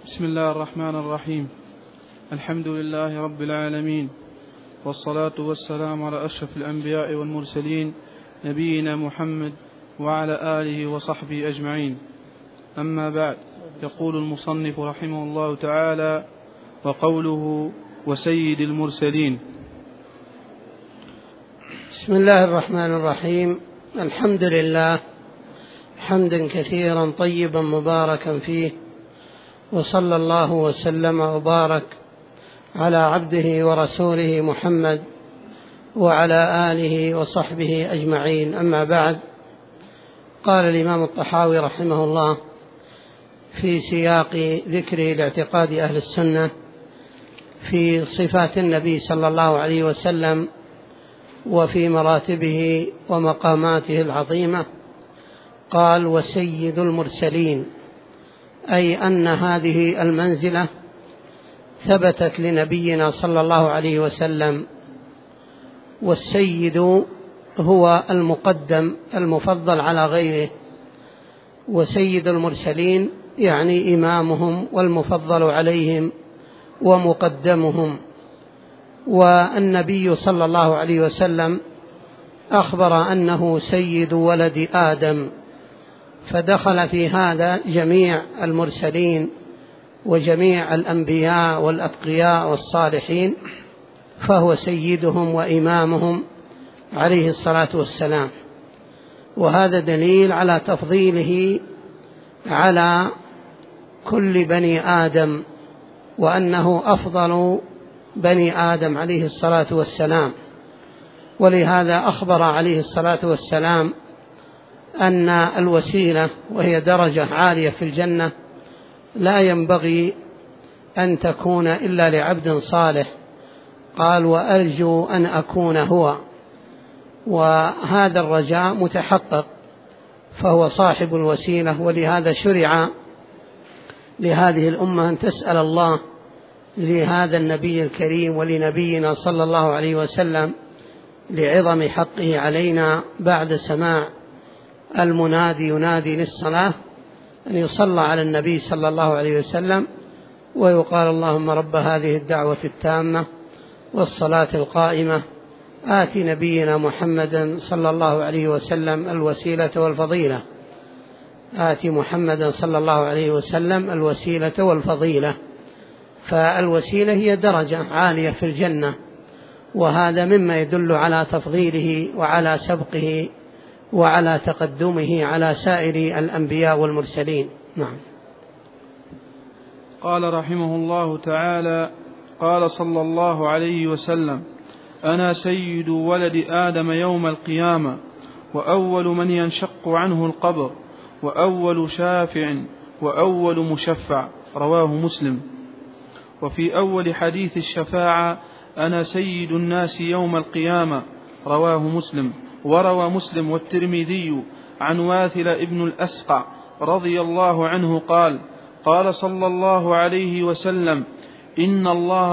بسم الله الرحمن الرحيم. الحمد لله رب العالمين، والصلاة والسلام على أشرف الأنبياء والمرسلين نبينا محمد وعلى آله وصحبه أجمعين. أما بعد، يقول المصنف رحمه الله تعالى: وقوله وسيد المرسلين. بسم الله الرحمن الرحيم. الحمد لله حمدا كثيرا طيبا مباركا فيه، وصلى الله وسلم وبارك على عبده ورسوله محمد وعلى آله وصحبه أجمعين. أما بعد، قال الإمام الطحاوي رحمه الله في سياق ذكره لاعتقاد أهل السنة في صفات النبي صلى الله عليه وسلم وفي مراتبه ومقاماته العظيمة، قال: وسيد المرسلين، أي أن هذه المنزلة ثبتت لنبينا صلى الله عليه وسلم، والسيد هو المقدم المفضل على غيره، وسيد المرسلين يعني إمامهم والمفضل عليهم ومقدمهم. والنبي صلى الله عليه وسلم أخبر أنه سيد ولد آدم، فدخل في هذا جميع المرسلين وجميع الأنبياء والأتقياء والصالحين، فهو سيدهم وإمامهم عليه الصلاة والسلام. وهذا دليل على تفضيله على كل بني آدم، وأنه أفضل بني آدم عليه الصلاة والسلام. ولهذا أخبر عليه الصلاة والسلام أن الوسيلة، وهي درجة عالية في الجنة، لا ينبغي أن تكون إلا لعبد صالح. قال: وأرجو أن أكون هو. وهذا الرجاء متحقق، فهو صاحب الوسيلة. ولهذا شرع لهذه الأمة أن تسأل الله لهذا النبي الكريم ولنبينا صلى الله عليه وسلم لعظم حقه علينا بعد سماع المنادي ينادي للصلاة أن يصلى على النبي صلى الله عليه وسلم ويقال: اللهم رب هذه الدعوة التامة والصلاة القائمة آت نبينا محمدا صلى الله عليه وسلم الوسيلة والفضيلة. آت محمدا صلى الله عليه وسلم الوسيلة والفضيلة. فالوسيلة هي درجة عالية في الجنة، وهذا مما يدل على تفضيله وعلى سبقه وعلى تقدمه على سائر الأنبياء والمرسلين. نعم. قال رحمه الله تعالى: قال صلى الله عليه وسلم: أنا سيد ولد آدم يوم القيامة، وأول من ينشق عنه القبر، وأول شافع، وأول مشفع. رواه مسلم. وفي أول حديث الشفاعة: أنا سيد الناس يوم القيامة. رواه مسلم. وروى مسلم والترمذي عن واثل ابن الأسقع رضي الله عنه قال: قال صلى الله عليه وسلم: إن الله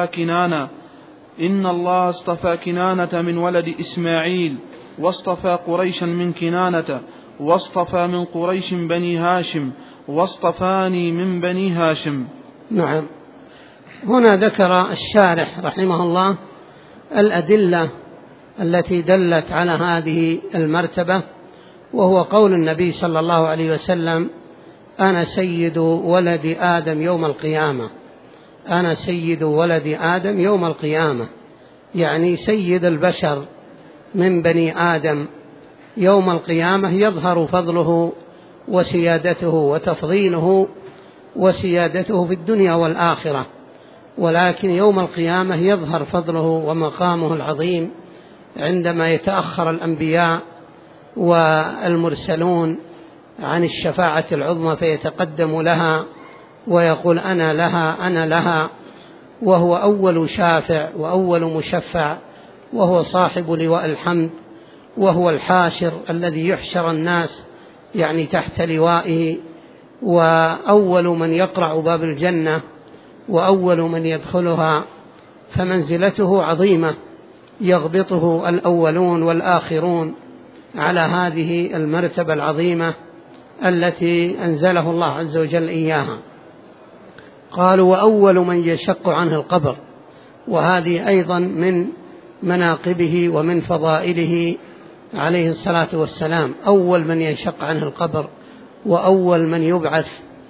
اصطفى كنانة من ولد إسماعيل، واصطفى قريشا من كنانة، واصطفى من قريش بني هاشم، واصطفاني من بني هاشم. نعم. هنا ذكر الشارح رحمه الله الأدلة التي دلت على هذه المرتبة، وهو قول النبي صلى الله عليه وسلم: أنا سيد ولد آدم يوم القيامة. أنا سيد ولد آدم يوم القيامة، يعني سيد البشر من بني آدم. يوم القيامة يظهر فضله وسيادته وتفضيله وسيادته في الدنيا والآخرة، ولكن يوم القيامة يظهر فضله ومقامه العظيم عندما يتأخر الأنبياء والمرسلون عن الشفاعة العظمى فيتقدم لها ويقول: أنا لها أنا لها. وهو أول شافع وأول مشفع، وهو صاحب لواء الحمد، وهو الحاشر الذي يحشر الناس يعني تحت لوائه، وأول من يقرع باب الجنة، وأول من يدخلها. فمنزلته عظيمة، يغبطه الأولون والآخرون على هذه المرتبة العظيمة التي أنزله الله عز وجل إياها. قالوا وأول من ينشق عنه القبر، وهذه أيضا من مناقبه ومن فضائله عليه الصلاة والسلام، أول من ينشق عنه القبر وأول من يبعث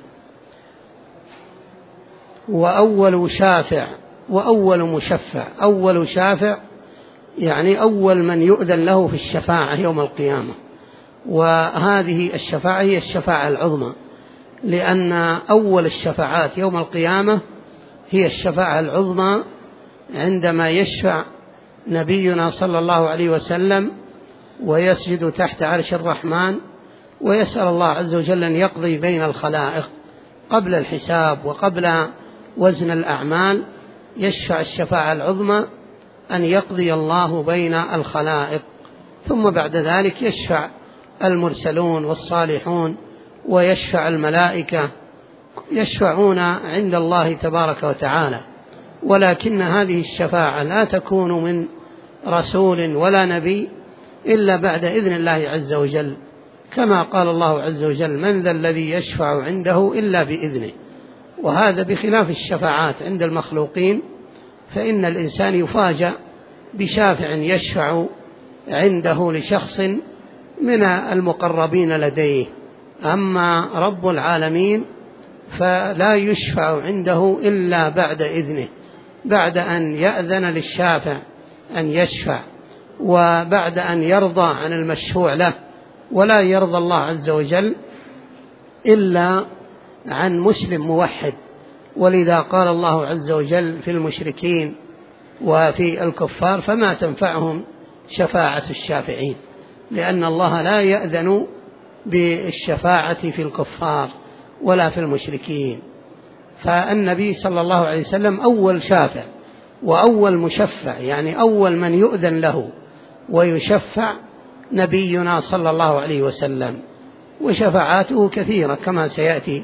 وأول شافع وأول مشفع. أول شافع يعني أول من يؤذن له في الشفاعة يوم القيامة، وهذه الشفاعة هي الشفاعة العظمى، لأن أول الشفاعات يوم القيامة هي الشفاعة العظمى، عندما يشفع نبينا صلى الله عليه وسلم ويسجد تحت عرش الرحمن ويسأل الله عز وجل أن يقضي بين الخلائق قبل الحساب وقبل وزن الأعمال. يشفع الشفاعة العظمى أن يقضي الله بين الخلائق، ثم بعد ذلك يشفع المرسلون والصالحون ويشفع الملائكة، يشفعون عند الله تبارك وتعالى. ولكن هذه الشفاعة لا تكون من رسول ولا نبي إلا بعد إذن الله عز وجل، كما قال الله عز وجل: من ذا الذي يشفع عنده إلا بإذنه. وهذا بخلاف الشفاعات عند المخلوقين، فإن الإنسان يفاجأ بشافع يشفع عنده لشخص من المقربين لديه. أما رب العالمين فلا يشفع عنده إلا بعد إذنه، بعد أن يأذن للشافع أن يشفع، وبعد أن يرضى عن المشفوع له. ولا يرضى الله عز وجل إلا عن مسلم موحد. ولذا قال الله عز وجل في المشركين وفي الكفار: فما تنفعهم شفاعة الشافعين، لأن الله لا يأذن بالشفاعة في الكفار ولا في المشركين. فالنبي صلى الله عليه وسلم أول شافع وأول مشفع، يعني أول من يؤذن له ويشفع نبينا صلى الله عليه وسلم. وشفاعاته كثيرة كما سيأتي: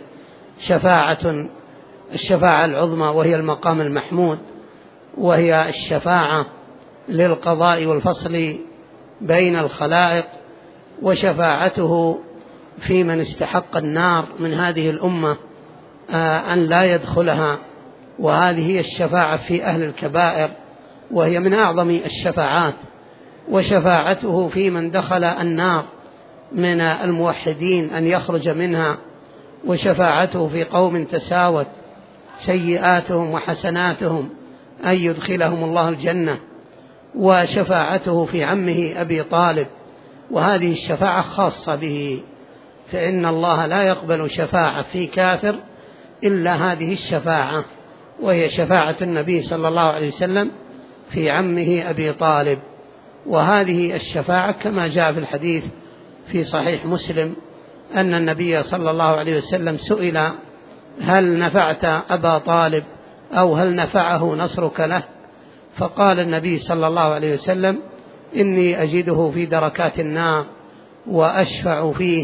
الشفاعة العظمى وهي المقام المحمود، وهي الشفاعة للقضاء والفصل بين الخلائق، وشفاعته في من استحق النار من هذه الأمة أن لا يدخلها، وهذه هي الشفاعة في أهل الكبائر، وهي من أعظم الشفاعات. وشفاعته في من دخل النار من الموحدين أن يخرج منها، وشفاعته في قوم تساوت سيئاتهم وحسناتهم أن يدخلهم الله الجنة، وشفاعته في عمه أبي طالب، وهذه الشفاعة خاصة به، فإن الله لا يقبل شفاعة في كافر إلا هذه الشفاعة، وهي شفاعة النبي صلى الله عليه وسلم في عمه أبي طالب. وهذه الشفاعة كما جاء في الحديث في صحيح مسلم أن النبي صلى الله عليه وسلم سئل: هل نفعت أبا طالب أو هل نفعه نصرك له؟ فقال النبي صلى الله عليه وسلم: إني أجده في دركات النار وأشفع فيه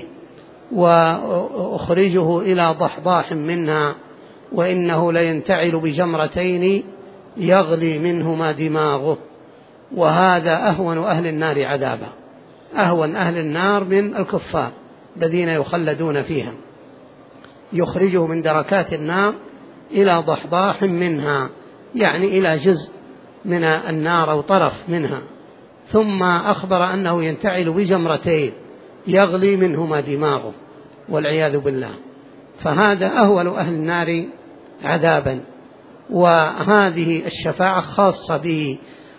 وأخرجه إلى ضحضاح منها، وإنه لينتعل بجمرتين يغلي منهما دماغه. وهذا أهون أهل النار عذابا، أهون أهل النار من الكفار الذين يخلدون فيها. يخرجه من دركات النار إلى ضحضاح منها، يعني إلى جزء من النار أو طرف منها. ثم أخبر أنه ينتعل بجمرتين يغلي منهما دماغه والعياذ بالله. فهذا أهون أهل النار عذابا، وهذه الشفاعة خاصة به.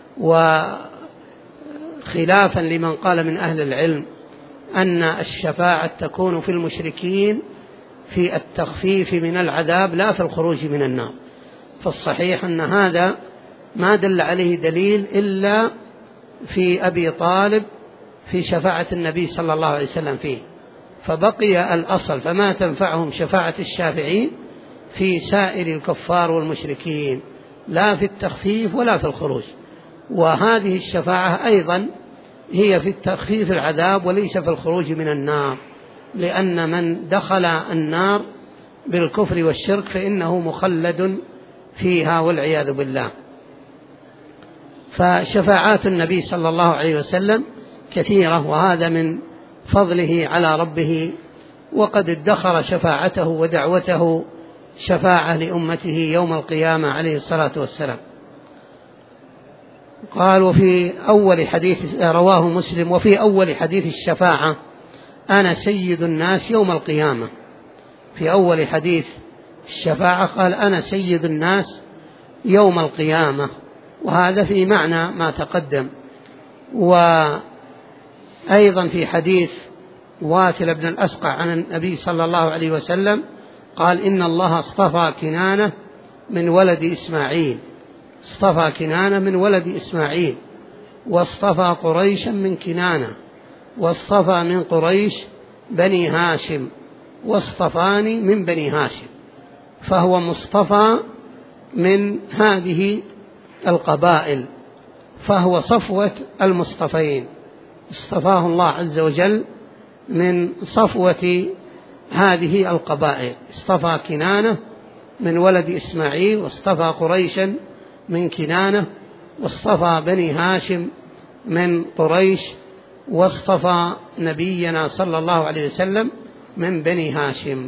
وخلافا لمن قال من أهل العلم أن الشفاعة تكون في المشركين في التخفيف من العذاب لا في الخروج من النار، فالصحيح أن هذا ما دل عليه دليل إلا في أبي طالب في شفاعة النبي صلى الله عليه وسلم فيه، فبقي الأصل فما تنفعهم شفاعة الشافعين في سائر الكفار والمشركين، لا في التخفيف ولا في الخروج. وهذه الشفاعة أيضا هي في التخفيف العذاب وليس في الخروج من النار، لأن من دخل النار بالكفر والشرك فإنه مخلد فيها والعياذ بالله. فشفاعات النبي صلى الله عليه وسلم كثيرة، وهذا من فضله على ربه، وقد ادخر شفاعته ودعوته شفاعة لأمته يوم القيامة عليه الصلاة والسلام. قال وفي أول حديث رواه مسلم وفي أول حديث الشفاعة أنا سيد الناس يوم القيامة. في أول حديث الشفاعة قال أنا سيد الناس يوم القيامة، وهذا في معنى ما تقدم. وأيضا في حديث واتل بن الأسقع عن النبي صلى الله عليه وسلم قال إن الله اصطفى كنانة من ولد إسماعيل، اصطفى كنانة من ولد إسماعيل، واصطفى قريشا من كنانة، واصطفى من قريش بني هاشم، واصطفاني من بني هاشم، فهو مصطفى من هذه القبائل، فهو صفوة المصطفين، اصطفاه الله عز وجل من صفوة هذه القبائل. اصطفى كنانة من ولد إسماعيل، واصطفى قريشا من كنانة، واصطفى بني هاشم من قريش، واصطفى نبينا صلى الله عليه وسلم من بني هاشم.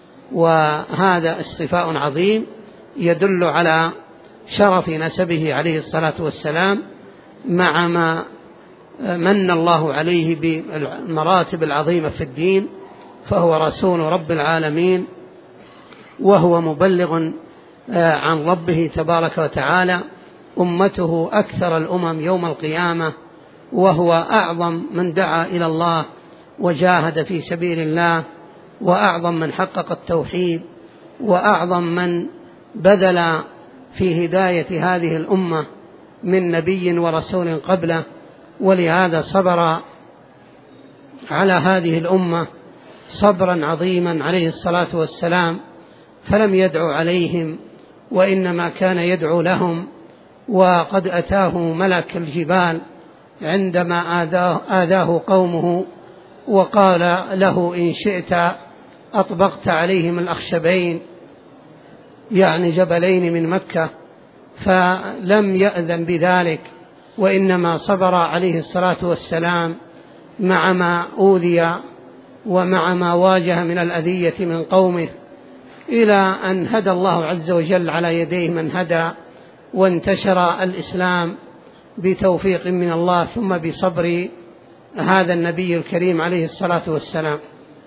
وهذا اصطفاء عظيم يدل على شرف نسبه عليه الصلاة والسلام، مع ما من الله عليه بالمراتب العظيمة في الدين، فهو رسول رب العالمين، وهو مبلغ عن ربه تبارك وتعالى، أمته أكثر الأمم يوم القيامة، وهو أعظم من دعا إلى الله وجاهد في سبيل الله، وأعظم من حقق التوحيد، وأعظم من بذل في هداية هذه الأمة من نبي ورسول قبله، ولهذا صبر على هذه الأمة صبرا عظيما عليه الصلاة والسلام، فلم يدعو عليهم وإنما كان يدعو لهم. وقد أتاه ملك الجبال عندما آذاه قومه وقال له إن شئت أطبقت عليهم الأخشبين، يعني جبلين من مكة، فلم يأذن بذلك، وإنما صبر عليه الصلاة والسلام مع ما أوذي ومع ما واجه من الأذية من قومه، إلى أن هدى الله عز وجل على يديه من هدى، وانتشر الإسلام بتوفيق من الله ثم بصبر هذا النبي الكريم عليه الصلاة والسلام.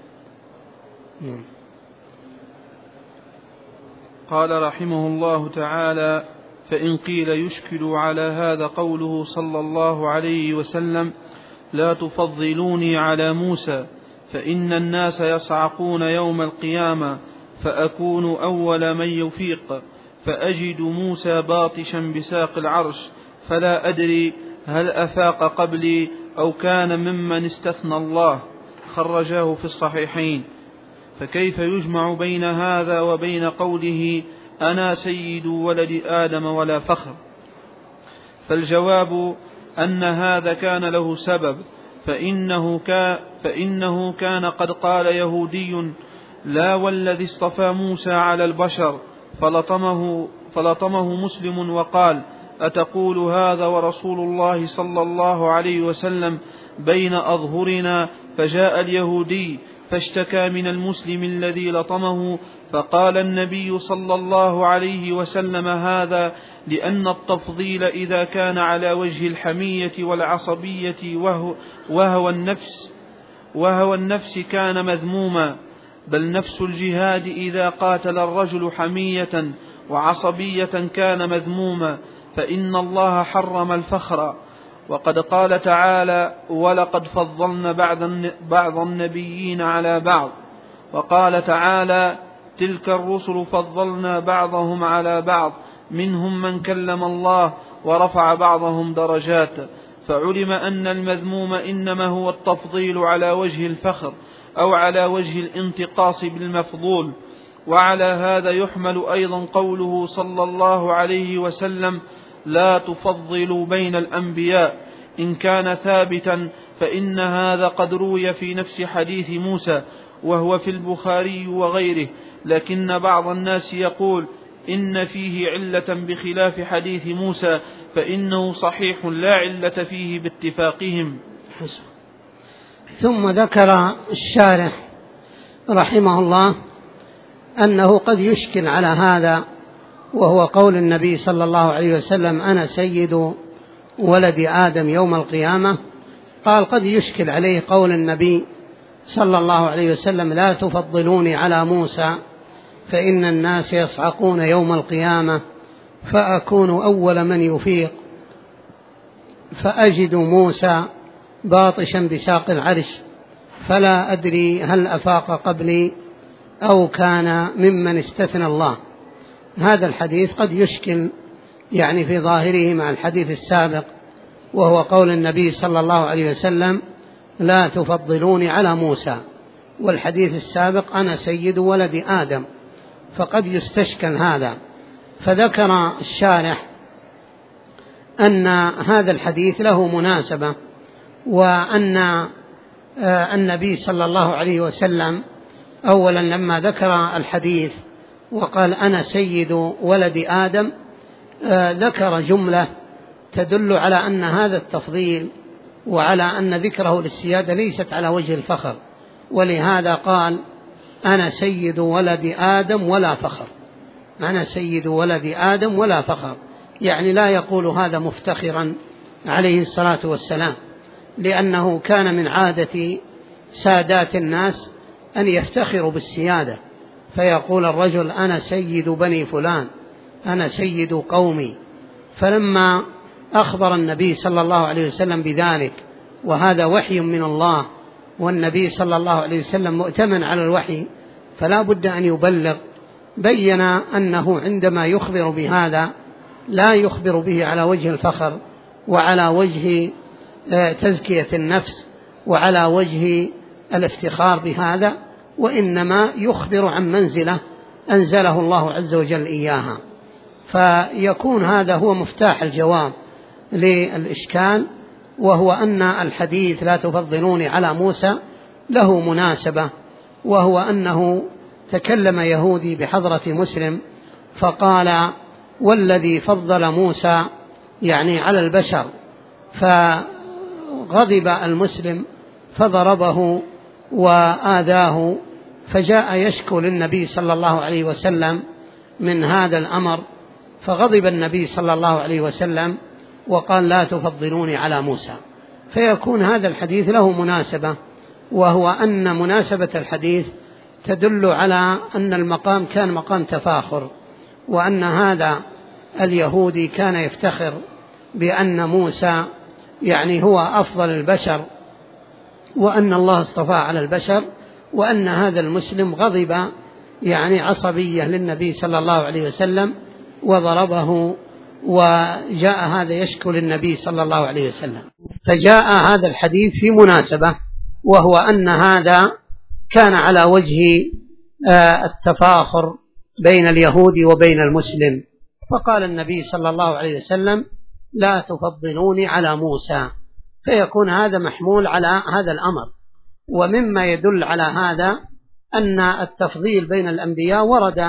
قال رحمه الله تعالى: فإن قيل يشكل على هذا قوله صلى الله عليه وسلم: لا تفضلوني على موسى، فإن الناس يصعقون يوم القيامة فأكون أول من يفيق، فأجد موسى باطشا بساق العرش، فلا أدري هل أفاق قبلي أو كان ممن استثنى الله. خرجاه في الصحيحين. فكيف يجمع بين هذا وبين قوله أنا سيد ولد آدم ولا فخر؟ فالجواب أن هذا كان له سبب، فإنه كان قد قال يهودي: لا والذي اصطفى موسى على البشر، فلطمه مسلم وقال: أتقول هذا ورسول الله صلى الله عليه وسلم بين أظهرنا؟ فجاء اليهودي فاشتكى من المسلم الذي لطمه، فقال النبي صلى الله عليه وسلم: هذا لأن التفضيل إذا كان على وجه الحمية والعصبية وهو النفس كان مذموما، بل نفس الجهاد إذا قاتل الرجل حمية وعصبية كان مذموما، فإن الله حرم الفخر. وقد قال تعالى: ولقد فضلنا بعض النبيين على بعض. وقال تعالى: تلك الرسل فضلنا بعضهم على بعض، منهم من كلم الله ورفع بعضهم درجات. فعلم أن المذموم إنما هو التفضيل على وجه الفخر أو على وجه الانتقاص بالمفضول. وعلى هذا يحمل أيضا قوله صلى الله عليه وسلم: لا تفضلوا بين الأنبياء، إن كان ثابتا فإن هذا قد روي في نفس حديث موسى، وهو في البخاري وغيره، لكن بعض الناس يقول إن فيه علة بخلاف حديث موسى، فإنه صحيح لا علة فيه باتفاقهم. ثم ذكر الشارح رحمه الله أنه قد يشكل على هذا، وهو قول النبي صلى الله عليه وسلم: أنا سيد ولد آدم يوم القيامة. قال: قد يشكل عليه قول النبي صلى الله عليه وسلم: لا تفضلوني على موسى فإن الناس يصعقون يوم القيامة فأكون أول من يفيق فأجد موسى باطشا بساق العرش فلا أدري هل أفاق قبلي أو كان ممن استثنى الله. هذا الحديث قد يشكل يعني في ظاهره مع الحديث السابق، وهو قول النبي صلى الله عليه وسلم: لا تفضلوني على موسى، والحديث السابق: أنا سيد ولد آدم، فقد يستشكل هذا. فذكر الشارح أن هذا الحديث له مناسبة، وأن النبي صلى الله عليه وسلم أولا لما ذكر الحديث وقال: أنا سيد ولد آدم، ذكر جملة تدل على أن هذا التفضيل وعلى أن ذكره للسيادة ليست على وجه الفخر، ولهذا قال: أنا سيد ولد آدم ولا فخر. أنا سيد ولد آدم ولا فخر، يعني لا يقول هذا مفتخرا عليه الصلاة والسلام، لأنه كان من عادة سادات الناس أن يفتخروا بالسيادة، فيقول الرجل: أنا سيد بني فلان، أنا سيد قومي. فلما أخبر النبي صلى الله عليه وسلم بذلك، وهذا وحي من الله، والنبي صلى الله عليه وسلم مؤتمن على الوحي فلا بد أن يبلغ، بين أنه عندما يخبر بهذا لا يخبر به على وجه الفخر وعلى وجه تزكية النفس وعلى وجه الافتخار بهذا، وإنما يخبر عن منزلة أنزله الله عز وجل إياها. فيكون هذا هو مفتاح الجواب للإشكال، وهو أن الحديث لا تفضلوني على موسى له مناسبة، وهو أنه تكلم يهودي بحضرة مسلم فقال: والذي فضل موسى يعني على البشر، فغضب المسلم فضربه وآذاه، فجاء يشكو للنبي صلى الله عليه وسلم من هذا الأمر، فغضب النبي صلى الله عليه وسلم وقال: لا تفضلوني على موسى. فيكون هذا الحديث له مناسبة، وهو أن مناسبة الحديث تدل على أن المقام كان مقام تفاخر، وأن هذا اليهودي كان يفتخر بأن موسى يعني هو أفضل البشر، وأن الله اصطفاه على البشر، وأن هذا المسلم غضب يعني عصبية للنبي صلى الله عليه وسلم وضربه، وجاء هذا يشكو للنبي صلى الله عليه وسلم. فجاء هذا الحديث في مناسبة، وهو أن هذا كان على وجه التفاخر بين اليهود وبين المسلم، فقال النبي صلى الله عليه وسلم: لا تفضلوني على موسى، فيكون هذا محمول على هذا الأمر. ومما يدل على هذا أن التفضيل بين الأنبياء ورد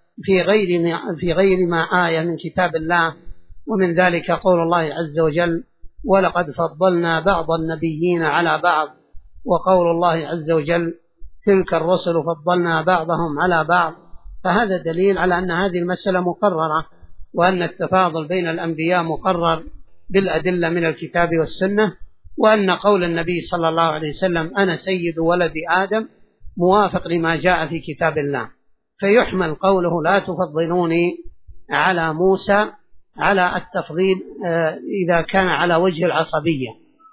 في غير ما آية من كتاب الله، ومن ذلك قول الله عز وجل: ولقد فضلنا بعض النبيين على بعض، وقول الله عز وجل: تلك الرسل فضلنا بعضهم على بعض. فهذا دليل على أن هذه المسألة مقررة، وأن التفاضل بين الأنبياء مقرر بالأدلة من الكتاب والسنة، وأن قول النبي صلى الله عليه وسلم: أنا سيد ولد آدم موافق لما جاء في كتاب الله، فيحمل قوله: لا تفضلوني على موسى على التفضيل إذا كان على وجه العصبية.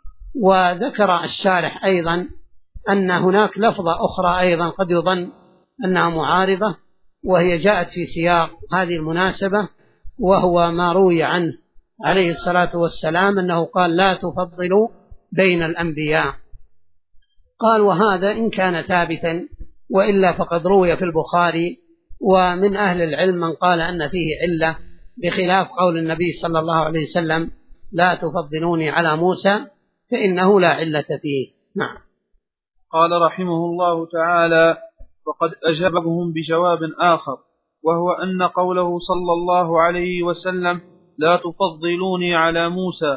وذكر الشارح أيضا أن هناك لفظة أخرى أيضا قد يظن أنها معارضة، وهي جاءت في سياق هذه المناسبة، وهو ما روي عنه عليه الصلاة والسلام أنه قال: لا تفضلوا بين الأنبياء. قال: وهذا إن كان ثابتا، وإلا فقد روي في البخاري، ومن أهل العلم من قال أن فيه علة، بخلاف قول النبي صلى الله عليه وسلم: لا تفضلوني على موسى، فإنه لا علة فيه. نعم. قال رحمه الله تعالى: وقد أجابهم بجواب آخر، وهو أن قوله صلى الله عليه وسلم: لا تفضلوني على موسى،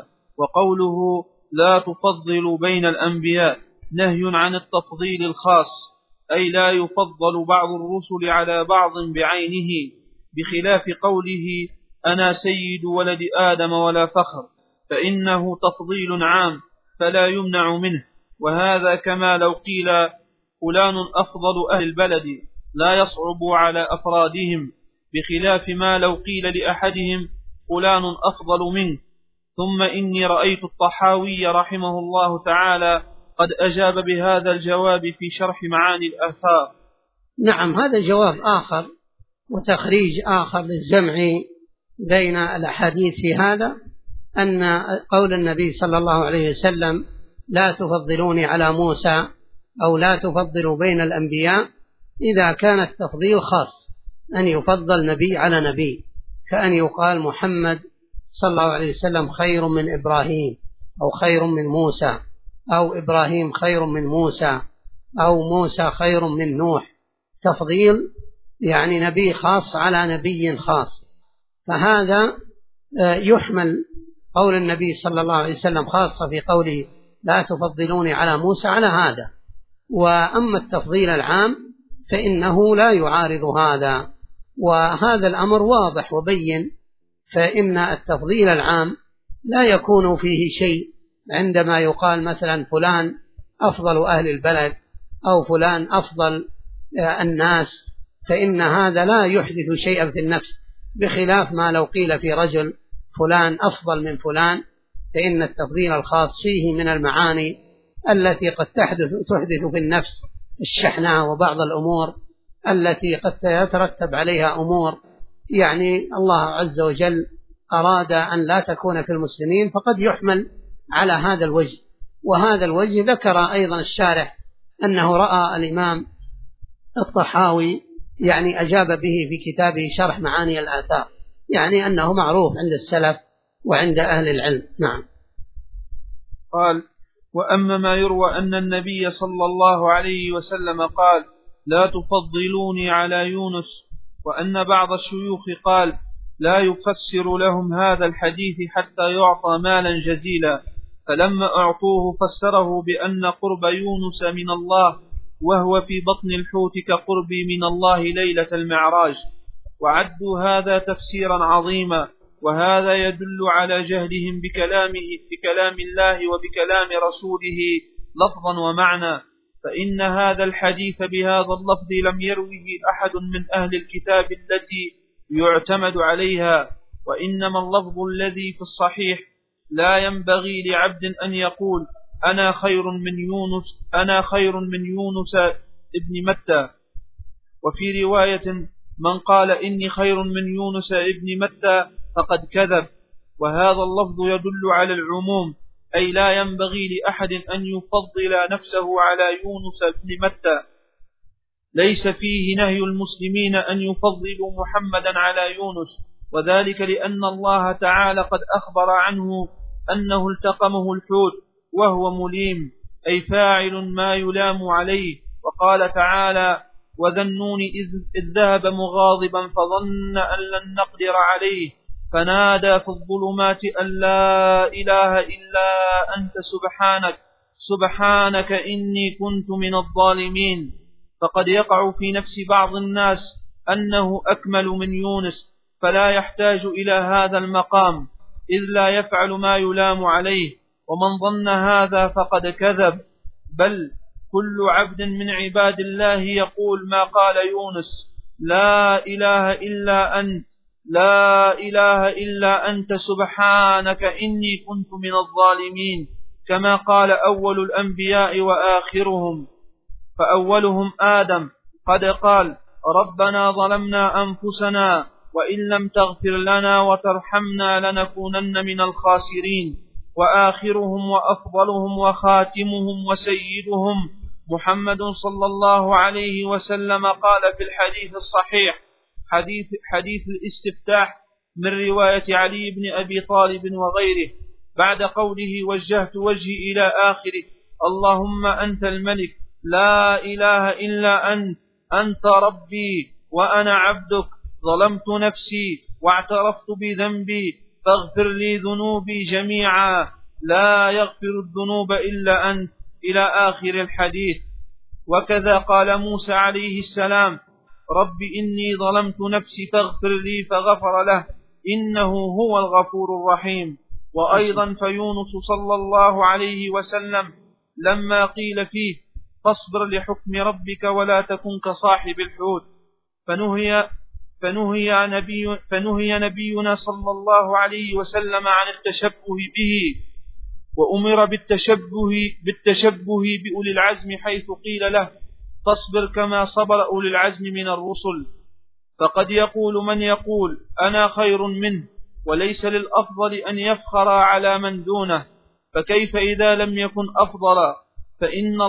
وقوله لا تفضلوا بين الأنبياء نهي عن التفضيل الخاص، أي لا يفضل بعض الرسل على بعض بعينه، بخلاف قوله أنا سيد ولد آدم ولا فخر، فإنه تفضيل عام فلا يمنع منه. وهذا كما لو قيل فلان أفضل أهل البلد لا يصعب على أفرادهم، بخلاف ما لو قيل لأحدهم فلان أفضل منه. ثم إني رأيت الطحاوي رحمه الله تعالى قد أجاب بهذا الجواب في شرح معاني الآثار. نعم، هذا جواب آخر وتخريج آخر للجمع بين الأحاديث في هذا، أن قول النبي صلى الله عليه وسلم لا تفضلوني على موسى أو لا تفضلوا بين الأنبياء، إذا كان التفضيل خاص أن يفضل نبي على نبي، كأن يقال محمد صلى الله عليه وسلم خير من إبراهيم أو خير من موسى، أو إبراهيم خير من موسى، أو موسى خير من نوح، تفضيل يعني نبي خاص على نبي خاص. فهذا يحمل قول النبي صلى الله عليه وسلم خاصة في قوله لا تفضلوني على موسى على هذا. وأما التفضيل العام فإنه لا يعارض هذا، وهذا الأمر واضح وبين. فإن التفضيل العام لا يكون فيه شيء عندما يقال مثلا فلان أفضل أهل البلد أو فلان أفضل الناس، فإن هذا لا يحدث شيئا في النفس، بخلاف ما لو قيل في رجل فلان أفضل من فلان، فإن التفضيل الخاص فيه من المعاني التي قد تحدث في النفس الشحناء وبعض الأمور التي قد يترتب عليها أمور يعني الله عز وجل أراد أن لا تكون في المسلمين، فقد يحمل على هذا الوجه. وهذا الوجه ذكر أيضا الشارح أنه رأى الإمام الطحاوي يعني أجاب به في كتابه شرح معاني الآثار، يعني أنه معروف عند السلف وعند أهل العلم. نعم. قال: وأما ما يروى أن النبي صلى الله عليه وسلم قال لا تفضلوني على يونس، وأن بعض الشيوخ قال لا يفسر لهم هذا الحديث حتى يعطى مالا جزيلا، فلما أعطوه فسره بأن قرب يونس من الله وهو في بطن الحوت كقربي من الله ليلة المعراج، وعدوا هذا تفسيرا عظيما. وهذا يدل على جهلهم بكلام الله وبكلام رسوله لفظا ومعنى، فإن هذا الحديث بهذا اللفظ لم يروه أحد من أهل الكتاب التي يعتمد عليها، وإنما اللفظ الذي في الصحيح لا ينبغي لعبد أن يقول أنا خير من يونس ابن متى. وفي رواية من قال إني خير من يونس ابن متى فقد كذب. وهذا اللفظ يدل على العموم، أي لا ينبغي لأحد أن يفضل نفسه على يونس ابن متى. ليس فيه نهي المسلمين أن يفضلوا محمدا على يونس، وذلك لأن الله تعالى قد أخبر عنه أنه التقمه الحوت وهو مليم، أي فاعل ما يلام عليه. وقال تعالى وذا النون إذ ذهب مغاضبا فظن أن لن نقدر عليه فنادى في الظلمات أن لا إله إلا أنت سبحانك إني كنت من الظالمين. فقد يقع في نفس بعض الناس أنه أكمل من يونس، فلا يحتاج إلى هذا المقام إذ لا يفعل ما يلام عليه، ومن ظن هذا فقد كذب. بل كل عبد من عباد الله يقول ما قال يونس لا إله إلا أنت سبحانك إني كنت من الظالمين، كما قال أول الأنبياء وآخرهم. فأولهم آدم قد قال ربنا ظلمنا أنفسنا وإن لم تغفر لنا وترحمنا لنكونن من الخاسرين. وآخرهم وأفضلهم وخاتمهم وسيدهم محمد صلى الله عليه وسلم قال في الحديث الصحيح حديث الاستفتاح من رواية علي بن أبي طالب وغيره بعد قوله وجهت وجهي إلى آخره اللهم أنت الملك لا إله إلا أنت ربي وأنا عبدك ظلمت نفسي واعترفت بذنبي فاغفر لي ذنوبي جميعا لا يغفر الذنوب إلا أنت إلى آخر الحديث. وكذا قال موسى عليه السلام: رب إني ظلمت نفسي فاغفر لي فغفر له إنه هو الغفور الرحيم. وأيضا فيونس صلى الله عليه وسلم لما قيل فيه: فاصبر لحكم ربك ولا تكن كصاحب الحوت، فنهي نبينا صلى الله عليه وسلم عن التشبه به، وأمر بالتشبه بأولي العزم، حيث قيل له: فاصبر كما صبر أولي العزم من الرسل. فقد يقول من يقول أنا خير منه، وليس للأفضل أن يفخر على من دونه، فكيف إذا لم يكن أفضلا؟ فإن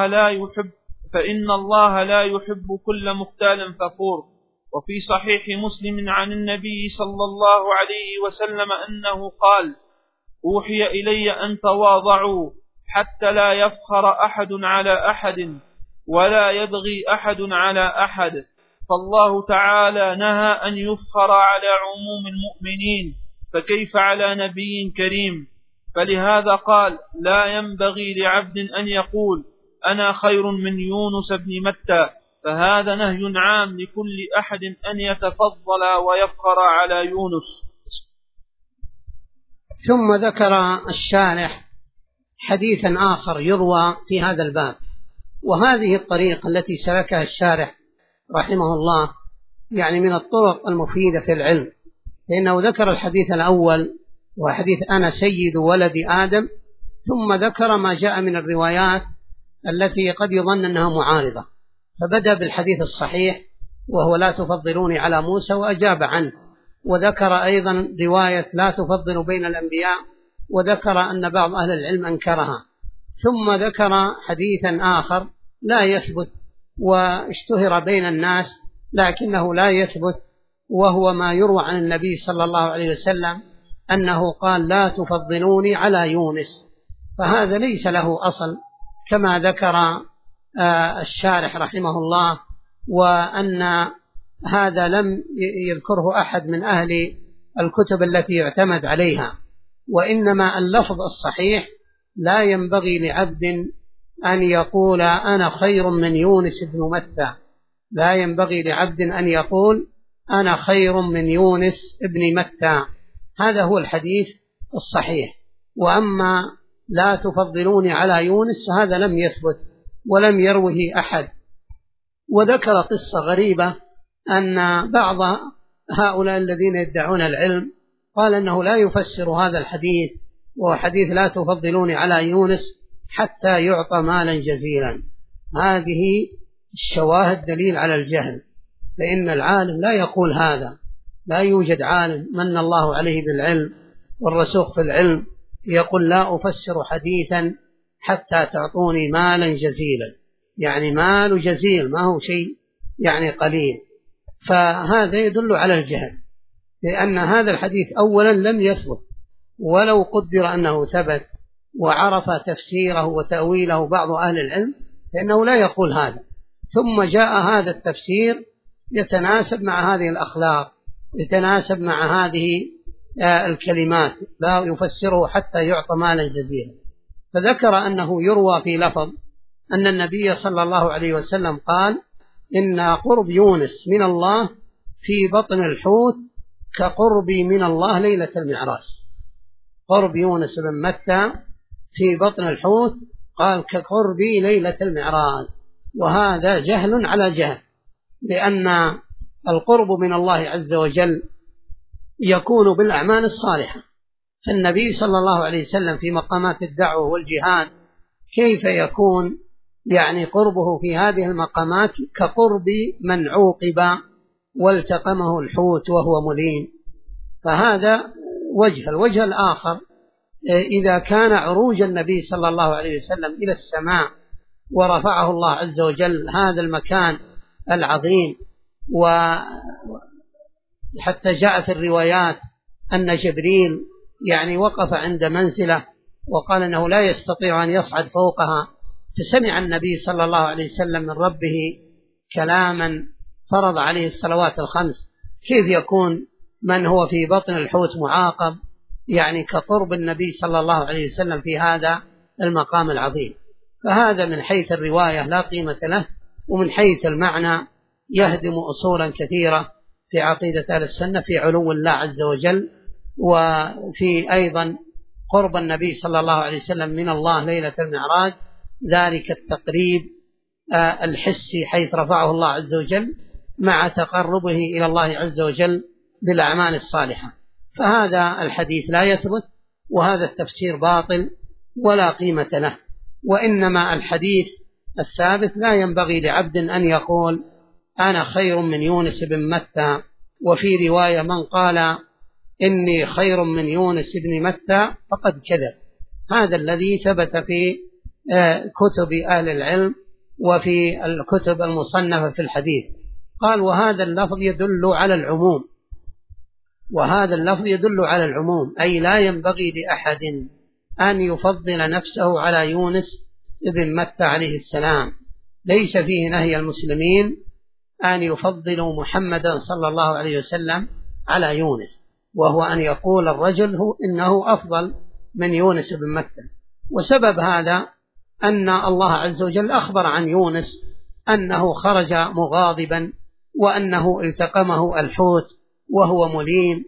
الله لا يحب كل مختال فخور. وفي صحيح مسلم عن النبي صلى الله عليه وسلم أنه قال: أوحي إلي أن تواضعوا حتى لا يفخر أحد على أحد ولا يبغي أحد على أحد. فالله تعالى نهى أن يفخر على عموم المؤمنين، فكيف على نبي كريم؟ فلهذا قال: لا ينبغي لعبد أن يقول أنا خير من يونس بن متى، فهذا نهي عام لكل أحد أن يتفضل ويفخر على يونس. ثم ذكر الشارح حديثا آخر يروى في هذا الباب، وهذه الطريقة التي سلكها الشارح رحمه الله يعني من الطرق المفيدة في العلم، لأنه ذكر الحديث الأول وحديث أنا سيد ولد آدم، ثم ذكر ما جاء من الروايات التي قد يظن أنها معارضة، فبدأ بالحديث الصحيح وهو لا تفضلوني على موسى وأجاب عنه، وذكر أيضا رواية لا تفضل بين الأنبياء، وذكر أن بعض أهل العلم أنكرها، ثم ذكر حديثا آخر لا يثبت واشتهر بين الناس لكنه لا يثبت، وهو ما يروى عن النبي صلى الله عليه وسلم أنه قال لا تفضلوني على يونس، فهذا ليس له أصل كما ذكر الشارح رحمه الله، وأن هذا لم يذكره أحد من أهل الكتب التي يعتمد عليها، وإنما اللفظ الصحيح لا ينبغي لعبد أن يقول أنا خير من يونس بن متى، لا ينبغي لعبد أن يقول أنا خير من يونس بن متى، هذا هو الحديث الصحيح. وأما لا تفضلوني على يونس فهذا لم يثبت ولم يروه أحد. وذكر قصة غريبة أن بعض هؤلاء الذين يدعون العلم قال أنه لا يفسر هذا الحديث، وهو حديث لا تفضلوني على يونس، حتى يعطى مالا جزيلا. هذه الشواهد دليل على الجهل، لأن العالم لا يقول هذا، لا يوجد عالم من الله عليه بالعلم والرسوخ في العلم يقول لا أفسر حديثا حتى تعطوني مالا جزيلا، يعني مال جزيل ما هو شيء يعني قليل، فهذا يدل على الجهل، لأن هذا الحديث أولا لم يثبت، ولو قدر أنه ثبت وعرف تفسيره وتأويله بعض أهل العلم فإنه لا يقول هذا، ثم جاء هذا التفسير يتناسب مع هذه الأخلاق، يتناسب مع هذه الكلمات، لا يفسره حتى يعطى مالا جزيلا. فذكر أنه يروى في لفظ أن النبي صلى الله عليه وسلم قال إن قرب يونس من الله في بطن الحوت كقربي من الله ليلة المعراج. قرب يونس بن متى في بطن الحوت قال كقربي ليلة المعراج، وهذا جهل على جهل، لأن القرب من الله عز وجل يكون بالأعمال الصالحة، فالنبي صلى الله عليه وسلم في مقامات الدعوة والجهاد كيف يكون يعني قربه في هذه المقامات كقرب من عوقب والتقمه الحوت وهو مليم؟ فهذا وجه. الوجه الآخر إذا كان عروج النبي صلى الله عليه وسلم إلى السماء ورفعه الله عز وجل هذا المكان العظيم، وحتى جاء في الروايات أن جبريل يعني وقف عند منزله وقال أنه لا يستطيع أن يصعد فوقها، فسمع النبي صلى الله عليه وسلم من ربه كلاما فرض عليه الصلوات الخمس، كيف يكون من هو في بطن الحوت معاقب يعني كقرب النبي صلى الله عليه وسلم في هذا المقام العظيم؟ فهذا من حيث الرواية لا قيمة له، ومن حيث المعنى يهدم أصولا كثيرة في عقيدة أهل السنة في علو الله عز وجل، وفي أيضا قرب النبي صلى الله عليه وسلم من الله ليلة المعراج، ذلك التقريب الحسي حيث رفعه الله عز وجل مع تقربه إلى الله عز وجل بالأعمال الصالحة. فهذا الحديث لا يثبت، وهذا التفسير باطل ولا قيمة له. وإنما الحديث الثابت لا ينبغي لعبد أن يقول أنا خير من يونس بن متى، وفي رواية من قال إني خير من يونس بن متى فقد كذب. هذا الذي ثبت في كتب أهل العلم وفي الكتب المصنفة في الحديث. قال وهذا اللفظ يدل على العموم، وهذا اللفظ يدل على العموم، أي لا ينبغي لأحد أن يفضل نفسه على يونس بن متى عليه السلام. ليس فيه نهي المسلمين أن يفضلوا محمدا صلى الله عليه وسلم على يونس، وهو أن يقول الرجل إنه أفضل من يونس بن متى. وسبب هذا أن الله عز وجل أخبر عن يونس أنه خرج مغاضبا، وأنه التقمه الحوت وهو مليم،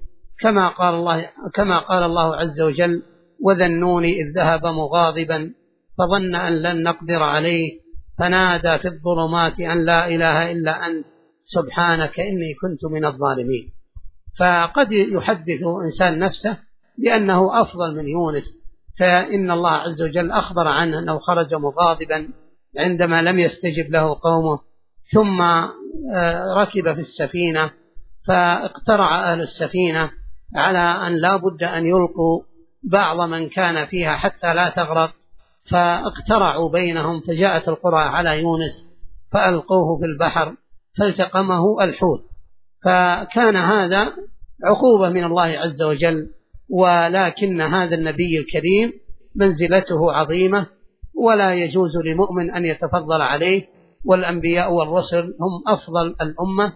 كما قال الله عز وجل وذا النون إذ ذهب مغاضبا فظن أن لن نقدر عليه فنادى في الظلمات أن لا إله إلا أنت سبحانك إني كنت من الظالمين. فقد يحدث إنسان نفسه بأنه أفضل من يونس، فإن الله عز وجل أخبر عنه أنه خرج مغاضبا عندما لم يستجب له قومه، ثم ركب في السفينة، فاقترع أهل السفينة على أن لا بد أن يلقوا بعض من كان فيها حتى لا تغرق، فاقترعوا بينهم، فجاءت القرى على يونس فألقوه في البحر فالتقمه الحوت. فكان هذا عقوبة من الله عز وجل، ولكن هذا النبي الكريم منزلته عظيمة، ولا يجوز لمؤمن أن يتفضل عليه، والأنبياء والرسل هم أفضل الأمة.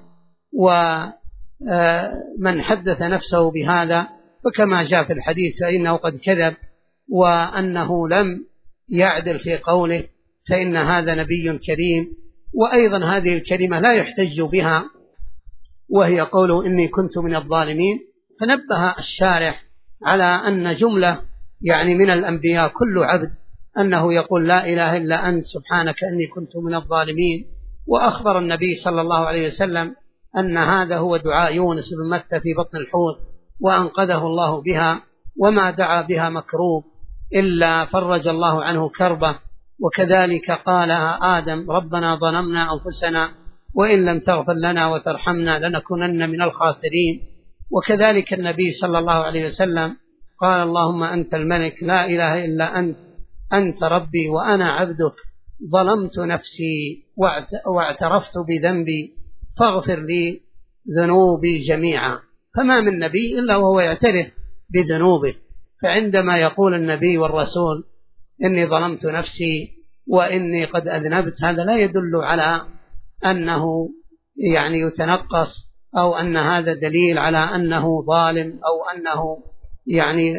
ومن حدث نفسه بهذا فكما جاء في الحديث فإنه قد كذب، وأنه لم يعدل في قوله، فإن هذا نبي كريم. وأيضا هذه الكلمة لا يحتج بها، وهي قوله إني كنت من الظالمين. فنبه الشارح على أن جملة يعني من الأنبياء كل عبد أنه يقول لا إله إلا أنت سبحانك إني كنت من الظالمين. وأخبر النبي صلى الله عليه وسلم أن هذا هو دعاء يونس بن متى في بطن الحوت، وأنقذه الله بها، وما دعا بها مكروب إلا فرج الله عنه كربه. وكذلك قال آدم ربنا ظلمنا أنفسنا وإن لم تغفر لنا وترحمنا لنكونن من الخاسرين. وكذلك النبي صلى الله عليه وسلم قال اللهم أنت الملك لا إله إلا أنت ربي وأنا عبدك ظلمت نفسي واعترفت بذنبي فاغفر لي ذنوبي جميعا. فما من نبي إلا وهو يعترف بذنوبه. فعندما يقول النبي والرسول إني ظلمت نفسي وإني قد أذنبت، هذا لا يدل على أنه يعني يتنقص، أو أن هذا دليل على أنه ظالم، أو أنه يعني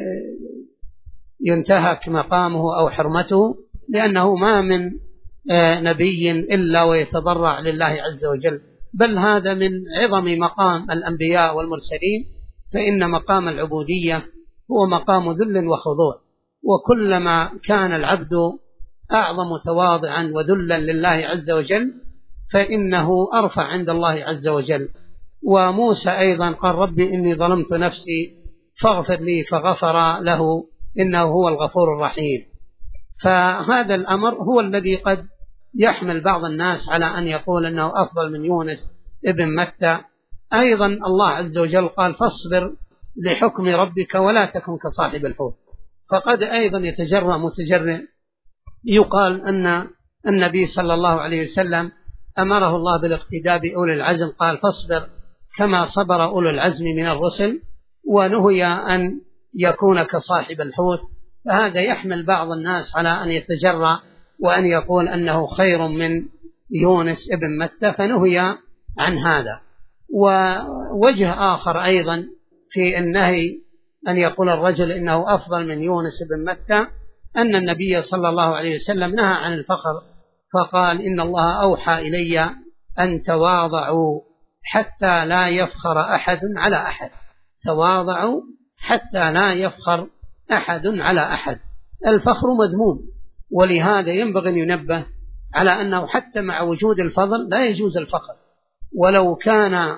ينتهك مقامه أو حرمته، لأنه ما من نبي إلا ويتضرع لله عز وجل، بل هذا من عظم مقام الأنبياء والمرسلين. فإن مقام العبودية هو مقام ذل وخضوع، وكلما كان العبد أعظم تواضعا وذلا لله عز وجل فإنه أرفع عند الله عز وجل. وموسى أيضا قال ربي إني ظلمت نفسي فاغفر لي فغفر له إنه هو الغفور الرحيم. فهذا الأمر هو الذي قد يحمل بعض الناس على أن يقول أنه أفضل من يونس ابن متى. أيضا الله عز وجل قال فاصبر لحكم ربك ولا تكن كصاحب الحوت. فقد أيضا يتجرأ متجرئ يقال أن النبي صلى الله عليه وسلم أمره الله بالاقتداء بأولي العزم، قال فاصبر كما صبر أولي العزم من الرسل، ونهي أن يكون كصاحب الحوت. فهذا يحمل بعض الناس على أن يتجرأ وأن يقول أنه خير من يونس ابن متى، فنهي عن هذا. ووجه آخر أيضا في النهي أن يقول الرجل إنه أفضل من يونس ابن متى، أن النبي صلى الله عليه وسلم نهى عن الفخر، فقال إن الله أوحى إلي أن تواضعوا حتى لا يفخر أحد على أحد. تواضعوا حتى لا يفخر أحد على أحد. الفخر مذموم، ولهذا ينبغي أن ينبه على أنه حتى مع وجود الفضل لا يجوز الفخر. ولو كان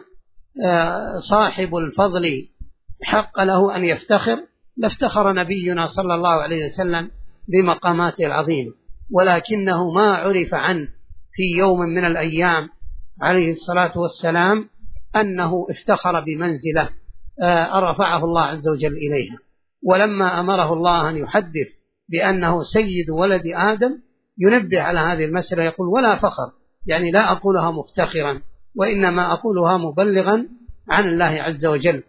صاحب الفضل حق له أن يفتخر لافتخر نبينا صلى الله عليه وسلم بمقاماته العظيمة، ولكنه ما عرف عنه في يوم من الأيام عليه الصلاة والسلام أنه افتخر بمنزلة رفعه الله عز وجل إليها. ولما أمره الله أن يحدث بأنه سيد ولد آدم ينبه على هذه المسألة، يقول ولا فخر، يعني لا أقولها مفتخرا، وإنما أقولها مبلغا عن الله عز وجل.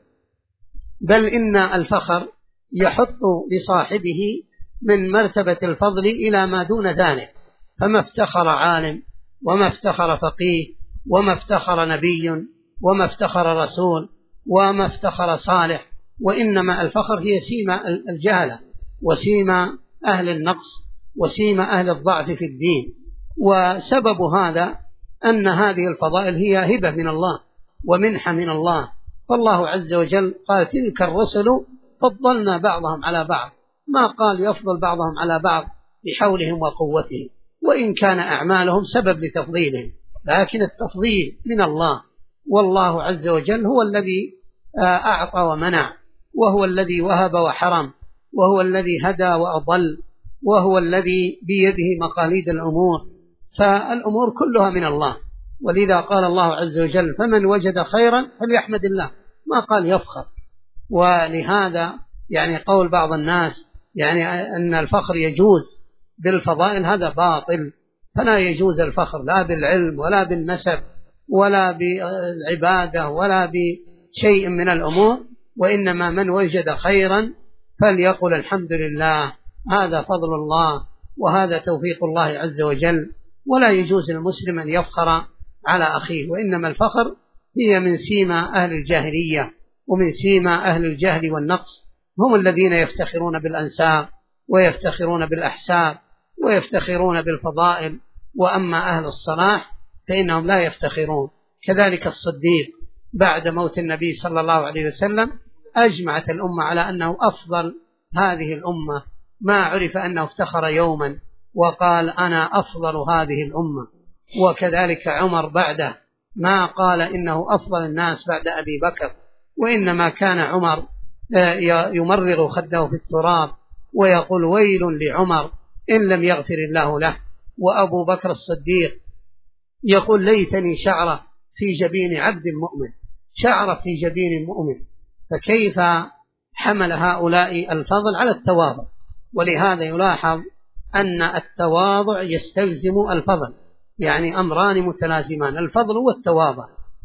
بل إن الفخر يحط لصاحبه من مرتبة الفضل إلى ما دون ذلك، فما افتخر عالم، وما افتخر فقيه، وما افتخر نبي، وما افتخر رسول، وما افتخر صالح. وإنما الفخر هي سيمة الجهلة، وسيمة أهل النقص، وسيمة أهل الضعف في الدين. وسبب هذا أن هذه الفضائل هي هبة من الله ومنحة من الله. فالله عز وجل قال تلك الرسل فضلنا بعضهم على بعض، ما قال يفضل بعضهم على بعض بحولهم وقوتهم، وإن كان أعمالهم سبب لتفضيلهم، لكن التفضيل من الله. والله عز وجل هو الذي أعطى ومنع، وهو الذي وهب وحرم، وهو الذي هدى وأضل، وهو الذي بيده مقاليد الأمور. فالأمور كلها من الله. ولذا قال الله عز وجل فمن وجد خيرا فليحمد الله، ما قال يفخر. ولهذا يعني قول بعض الناس يعني أن الفخر يجوز بالفضائل هذا باطل. فلا يجوز الفخر لا بالعلم ولا بالنسب ولا بالعبادة ولا بشيء من الأمور، وإنما من وجد خيرا فليقل الحمد لله، هذا فضل الله وهذا توفيق الله عز وجل. ولا يجوز للمسلم أن يفخر على أخيه، وإنما الفخر هي من سيما أهل الجاهلية ومن سيما أهل الجهل والنقص، هم الذين يفتخرون بالأنساب ويفتخرون بالأحساب ويفتخرون بالفضائل. وأما أهل الصلاح فإنهم لا يفتخرون. كذلك الصديق بعد موت النبي صلى الله عليه وسلم أجمعت الأمة على أنه أفضل هذه الأمة، ما عرف أنه افتخر يوما وقال أنا أفضل هذه الأمة. وكذلك عمر بعده ما قال إنه أفضل الناس بعد أبي بكر، وإنما كان عمر يمرغ خده في التراب ويقول ويل لعمر إن لم يغفر الله له. وأبو بكر الصديق يقول ليتني شعرة في جبين عبد مؤمن، شعرة في جبين مؤمن. فكيف حمل هؤلاء الفضل على التواضع؟ ولهذا يلاحظ أن التواضع يستلزم الفضل، يعني أمران متلازمان، الفضل والتواضع،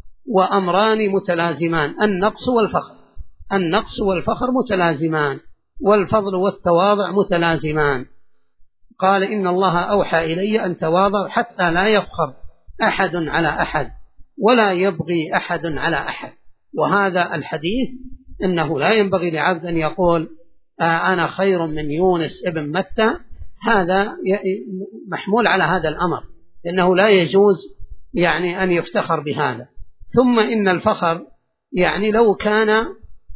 وأمران متلازمان، النقص والفخر. النقص والفخر متلازمان، والفضل والتواضع متلازمان. قال إن الله أوحى إلي أن تواضعوا حتى لا يفخر أحد على أحد ولا يبغي أحد على أحد. وهذا الحديث إنه لا ينبغي لعبد أن يقول أنا خير من يونس ابن متى، هذا محمول على هذا الأمر، إنه لا يجوز يعني أن يفتخر بهذا. ثم إن الفخر يعني لو كان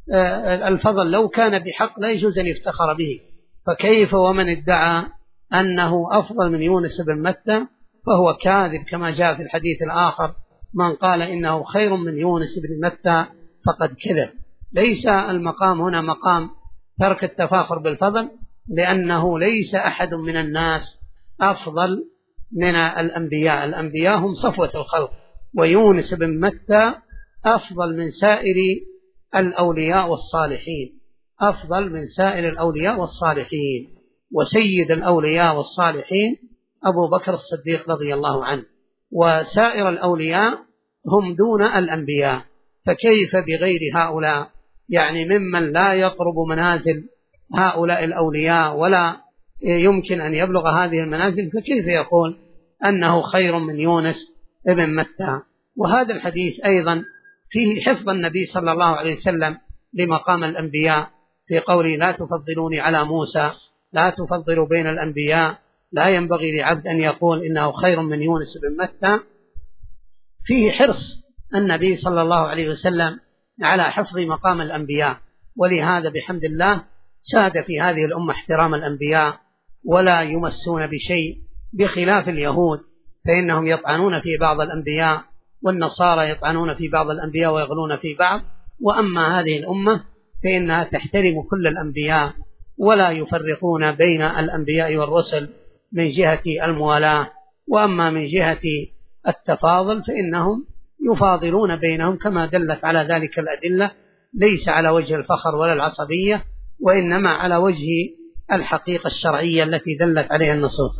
الفضل لو كان بحق لا يجوز أن يفتخر به، فكيف ومن ادعى أنه أفضل من يونس بن متى فهو كاذب، كما جاء في الحديث الآخر من قال إنه خير من يونس بن متى فقد كذب. ليس المقام هنا مقام ترك التفاخر بالفضل، لأنه ليس أحد من الناس أفضل من الأنبياء، الأنبياء هم صفوة الخلق، ويونس بن متى أفضل من سائر الأولياء والصالحين، أفضل من سائر الأولياء والصالحين. وسيد الأولياء والصالحين أبو بكر الصديق رضي الله عنه، وسائر الأولياء هم دون الأنبياء، فكيف بغير هؤلاء يعني ممن لا يقرب منازل هؤلاء الأولياء ولا يمكن أن يبلغ هذه المنازل، فكيف يقول أنه خير من يونس ابن متى؟ وهذا الحديث أيضا فيه حفظ النبي صلى الله عليه وسلم لمقام الأنبياء في قوله لا تفضلوني على موسى لا تفضلوا بين الأنبياء، لا ينبغي لعبد أن يقول إنه خير من يونس بن متى، فيه حرص النبي صلى الله عليه وسلم على حفظ مقام الأنبياء. ولهذا بحمد الله ساد في هذه الأمة احترام الأنبياء ولا يمسون بشيء، بخلاف اليهود فإنهم يطعنون في بعض الأنبياء، والنصارى يطعنون في بعض الأنبياء ويغلون في بعض. وأما هذه الأمة فإنها تحترم كل الأنبياء ولا يفرقون بين الأنبياء والرسل من جهة الموالاة، وأما من جهة التفاضل فإنهم يفاضلون بينهم كما دلت على ذلك الأدلة، ليس على وجه الفخر ولا العصبية، وإنما على وجه الحقيقة الشرعية التي دلت عليها النصوص.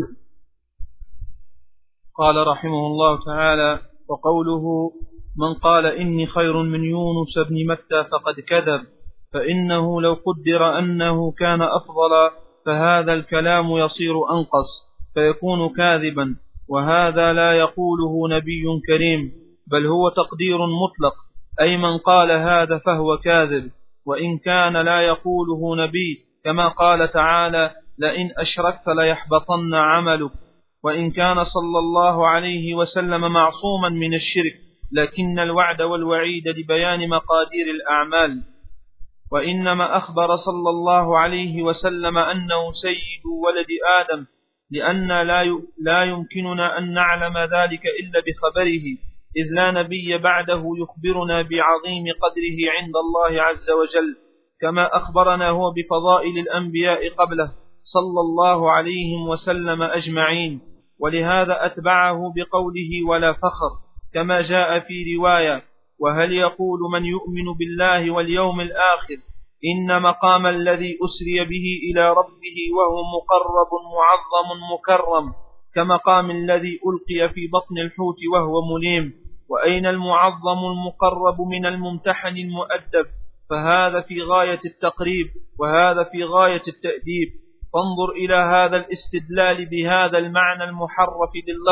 قال رحمه الله تعالى: وقوله: من قال إني خير من يونس بن متى فقد كذب، فإنه لو قدر أنه كان أفضل فهذا الكلام يصير أنقص فيكون كاذبا، وهذا لا يقوله نبي كريم، بل هو تقدير مطلق، أي من قال هذا فهو كاذب، وإن كان لا يقوله نبي، كما قال تعالى: لئن أشركت ليحبطن عملك. وإن كان صلى الله عليه وسلم معصوما من الشرك، لكن الوعد والوعيد لبيان مقادير الأعمال. وإنما أخبر صلى الله عليه وسلم أنه سيد ولد آدم، لأن لا يمكننا أن نعلم ذلك إلا بخبره، إذ لا نبي بعده يخبرنا بعظيم قدره عند الله عز وجل، كما أخبرنا هو بفضائل الأنبياء قبله صلى الله عليه وسلم أجمعين. ولهذا أتبعه بقوله: ولا فخر، كما جاء في رواية: وهل يقول من يؤمن بالله واليوم الآخر إن مقام الذي أسري به إلى ربه وهو مقرب معظم مكرم كمقام الذي ألقي في بطن الحوت وهو مليم، وأين المعظم المقرب من الممتحن المؤدب؟ فهذا في غاية التقريب وهذا في غاية التأديب. فانظر إلى هذا الاستدلال بهذا المعنى المحرف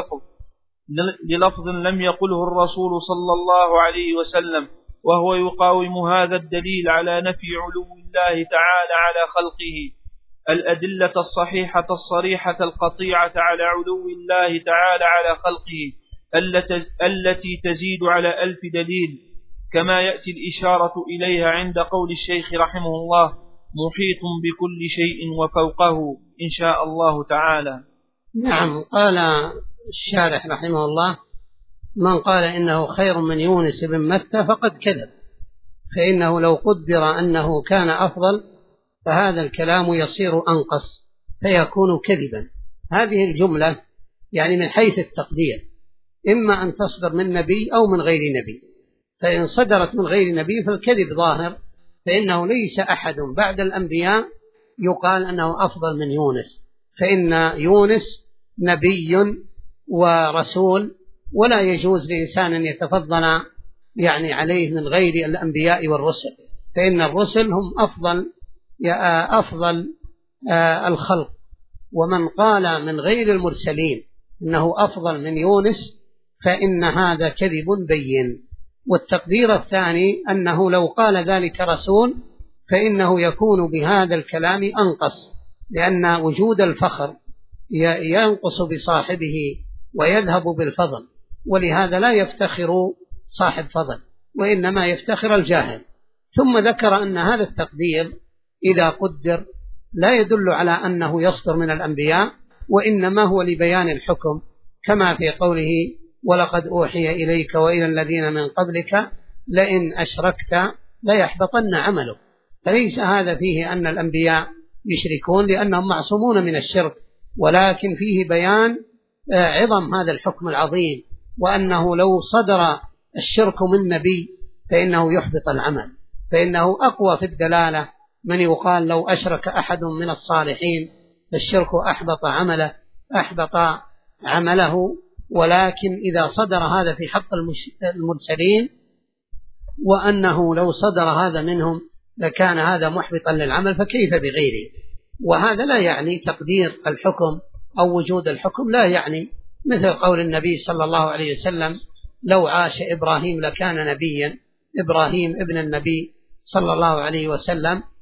للفظ لم يقله الرسول صلى الله عليه وسلم، وهو يقاوم هذا الدليل على نفي علو الله تعالى على خلقه. الأدلة الصحيحة الصريحة القطيعة على علو الله تعالى على خلقه التي تزيد على 1000 دليل، كما يأتي الإشارة إليها عند قول الشيخ رحمه الله: محيط بكل شيء وفوقه إن شاء الله تعالى. نعم، قال الشارح رحمه الله: من قال إنه خير من يونس بن متى فقد كذب، فإنه لو قدر أنه كان أفضل فهذا الكلام يصير أنقص فيكون كذبا. هذه الجملة يعني من حيث التقدير إما أن تصدر من نبي أو من غير نبي، فإن صدرت من غير نبي فالكذب ظاهر، فإنه ليس أحد بعد الأنبياء يقال أنه أفضل من يونس، فإن يونس نبي ورسول، ولا يجوز لإنسان أن يتفضل يعني عليه من غير الأنبياء والرسل، فإن الرسل هم أفضل الخلق. ومن قال من غير المرسلين إنه أفضل من يونس فإن هذا كذب بين. والتقدير الثاني أنه لو قال ذلك رسول فإنه يكون بهذا الكلام أنقص، لأن وجود الفخر ينقص بصاحبه ويذهب بالفضل، ولهذا لا يفتخر صاحب فضل وإنما يفتخر الجاهل. ثم ذكر أن هذا التقدير إذا قدر لا يدل على أنه يصدر من الأنبياء، وإنما هو لبيان الحكم، كما في قوله: ولقد أوحي إليك وإلى الذين من قبلك لئن أشركت ليحبطن عملك. فليس هذا فيه أن الأنبياء يشركون لأنهم معصومون من الشرك، ولكن فيه بيان عظم هذا الحكم العظيم، وأنه لو صدر الشرك من نبي فإنه يحبط العمل، فإنه أقوى في الدلالة من يقال لو أشرك أحد من الصالحين فالشرك أحبط عمله. ولكن إذا صدر هذا في حق المرسلين وأنه لو صدر هذا منهم لكان هذا محبطا للعمل، فكيف بغيره؟ وهذا لا يعني تقدير الحكم أو وجود الحكم، لا يعني مثل قول النبي صلى الله عليه وسلم: لو عاش إبراهيم لكان نبيا. إبراهيم ابن النبي صلى الله عليه وسلم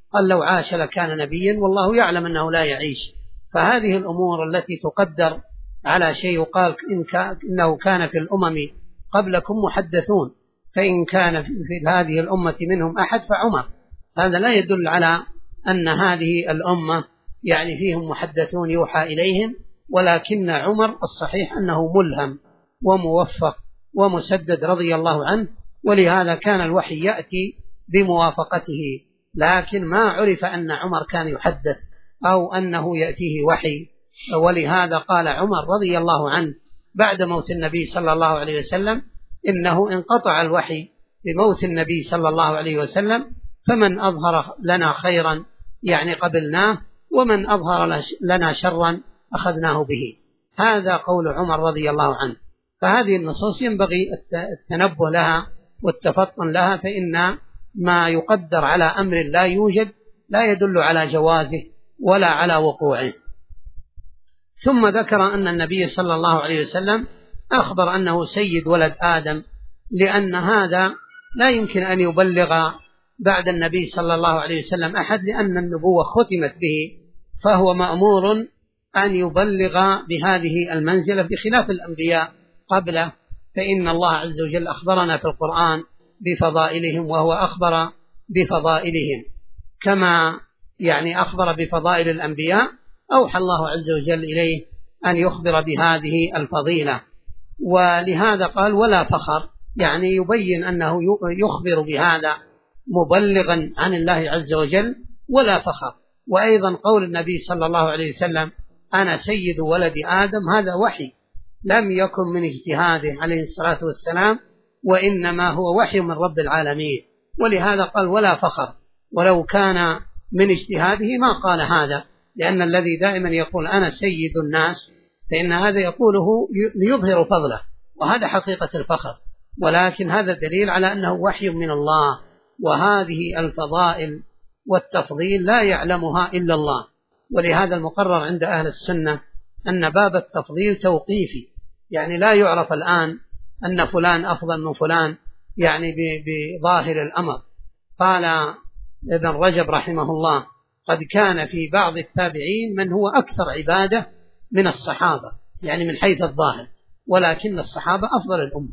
قال لو عاش لكان نبيا، والله يعلم أنه لا يعيش. فهذه الأمور التي تقدر على شيء يقال إنه كان في الأمم قبلكم محدثون، فإن كان في هذه الأمة منهم أحد فعمر. هذا لا يدل على أن هذه الأمة يعني فيهم محدثون يوحى إليهم، ولكن عمر الصحيح أنه ملهم وموفق ومسدد رضي الله عنه، ولهذا كان الوحي يأتي بموافقته، لكن ما عرف أن عمر كان يحدث أو أنه يأتيه وحي. ولهذا قال عمر رضي الله عنه بعد موت النبي صلى الله عليه وسلم إنه انقطع الوحي بموت النبي صلى الله عليه وسلم، فمن أظهر لنا خيرا يعني قبلناه، ومن أظهر لنا شرا أخذناه به. هذا قول عمر رضي الله عنه. فهذه النصوص ينبغي التنبه لها والتفطن لها، فإن ما يقدر على أمر لا يوجد لا يدل على جوازه ولا على وقوعه. ثم ذكر أن النبي صلى الله عليه وسلم أخبر أنه سيد ولد آدم، لأن هذا لا يمكن أن يبلغ بعد النبي صلى الله عليه وسلم أحد، لأن النبوة ختمت به، فهو مأمور أن يبلغ بهذه المنزلة بخلاف الأنبياء قبله. فإن الله عز وجل أخبرنا في القرآن بفضائلهم، وهو أخبر بفضائلهم كما يعني أخبر بفضائل الأنبياء. أوحى الله عز وجل إليه أن يخبر بهذه الفضيلة، ولهذا قال ولا فخر، يعني يبين أنه يخبر بهذا مبلغا عن الله عز وجل ولا فخر. وأيضا قول النبي صلى الله عليه وسلم أنا سيد ولد آدم، هذا وحي لم يكن من اجتهاده عليه الصلاة والسلام، وإنما هو وحي من رب العالمين. ولهذا قال ولا فخر، ولو كان من اجتهاده ما قال هذا، لأن الذي دائما يقول أنا سيد الناس فإن هذا يقوله ليظهر فضله، وهذا حقيقة الفخر، ولكن هذا دليل على أنه وحي من الله. وهذه الفضائل والتفضيل لا يعلمها إلا الله. ولهذا المقرر عند أهل السنة أن باب التفضيل توقيفي، يعني لا يعرف الآن أن فلان أفضل من فلان يعني بظاهر الأمر. قال ابن رجب رحمه الله قد كان في بعض التابعين من هو أكثر عبادة من الصحابة، يعني من حيث الظاهر، ولكن الصحابة أفضل الأمة.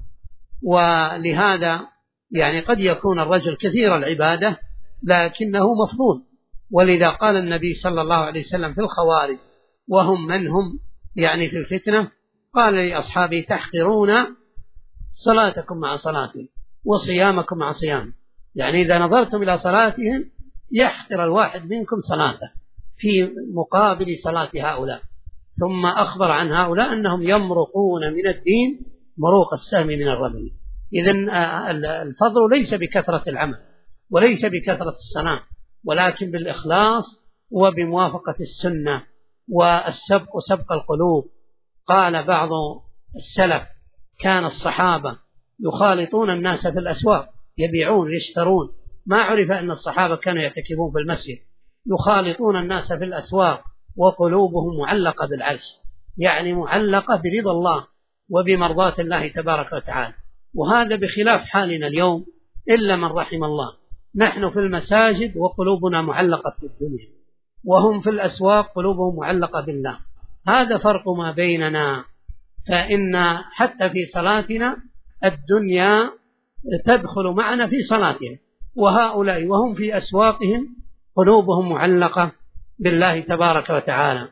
ولهذا يعني قد يكون الرجل كثير العبادة لكنه مفضول. ولذا قال النبي صلى الله عليه وسلم في الخوارج وهم من هم يعني في الفتنة، قال لأصحابه تحقرون صلاتكم مع صلاتهم وصيامكم مع صيامهم، يعني إذا نظرتم إلى صلاتهم يحقر الواحد منكم صلاته في مقابل صلاة هؤلاء. ثم أخبر عن هؤلاء أنهم يمرقون من الدين مروق السهم من الرمي. إذن الفضل ليس بكثرة العمل وليس بكثرة الصلاة، ولكن بالإخلاص وبموافقة السنة والسبق وسبق القلوب. قال بعض السلف كان الصحابة يخالطون الناس في الأسواق يبيعون يشترون، ما عرف أن الصحابة كانوا يعتكفون في المسجد، يخالطون الناس في الأسواق وقلوبهم معلقة بالعرش، يعني معلقة برضا الله وبمرضاة الله تبارك وتعالى. وهذا بخلاف حالنا اليوم إلا من رحم الله، نحن في المساجد وقلوبنا معلقة في الدنيا، وهم في الأسواق قلوبهم معلقة بالله. هذا فرق ما بيننا، فإن حتى في صلاتنا الدنيا تدخل معنا في صلاتهم، وهؤلاء وهم في أسواقهم قلوبهم معلقة بالله تبارك وتعالى.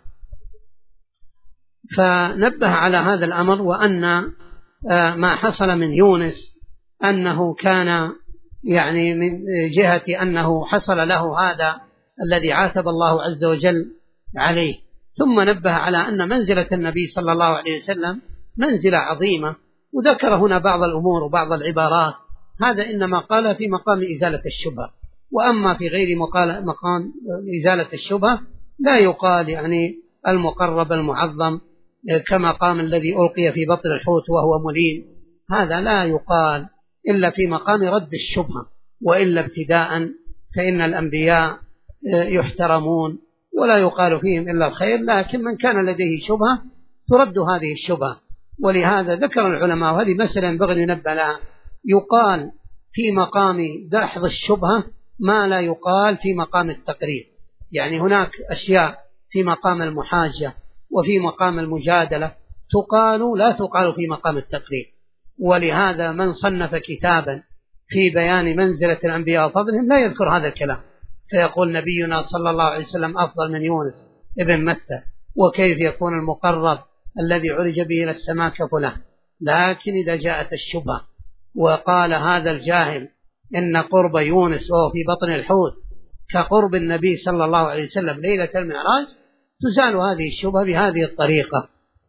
فنبه على هذا الأمر، وأن ما حصل من يونس أنه كان يعني من جهة أنه حصل له هذا الذي عاتب الله عز وجل عليه. ثم نبه على أن منزلة النبي صلى الله عليه وسلم منزلة عظيمة، وذكر هنا بعض الأمور وبعض العبارات، هذا إنما قال في مقام إزالة الشبهة، وأما في غير مقام إزالة الشبهة لا يقال يعني المقرب المعظم كمقام الذي ألقي في بطن الحوت وهو مليم، هذا لا يقال إلا في مقام رد الشبهة، وإلا ابتداء فإن الأنبياء يحترمون ولا يقال فيهم إلا الخير، لكن من كان لديه شبهة ترد هذه الشبهة. ولهذا ذكر العلماء، وهذه مسألة ينبغي أن ننبه لها، يقال في مقام دحض الشبهة ما لا يقال في مقام التقرير. يعني هناك أشياء في مقام المحاجة وفي مقام المجادلة تقال لا تقال في مقام التقرير. ولهذا من صنف كتابا في بيان منزلة الأنبياء وفضلهم لا يذكر هذا الكلام، فيقول نبينا صلى الله عليه وسلم أفضل من يونس ابن متى، وكيف يكون المقرب الذي عرج به إلى السماء كفلان. لكن إذا جاءت الشبهة وقال هذا الجاهل إن قرب يونس وهو في بطن الحوت كقرب النبي صلى الله عليه وسلم ليلة المعراج، تزال هذه الشبهة بهذه الطريقة.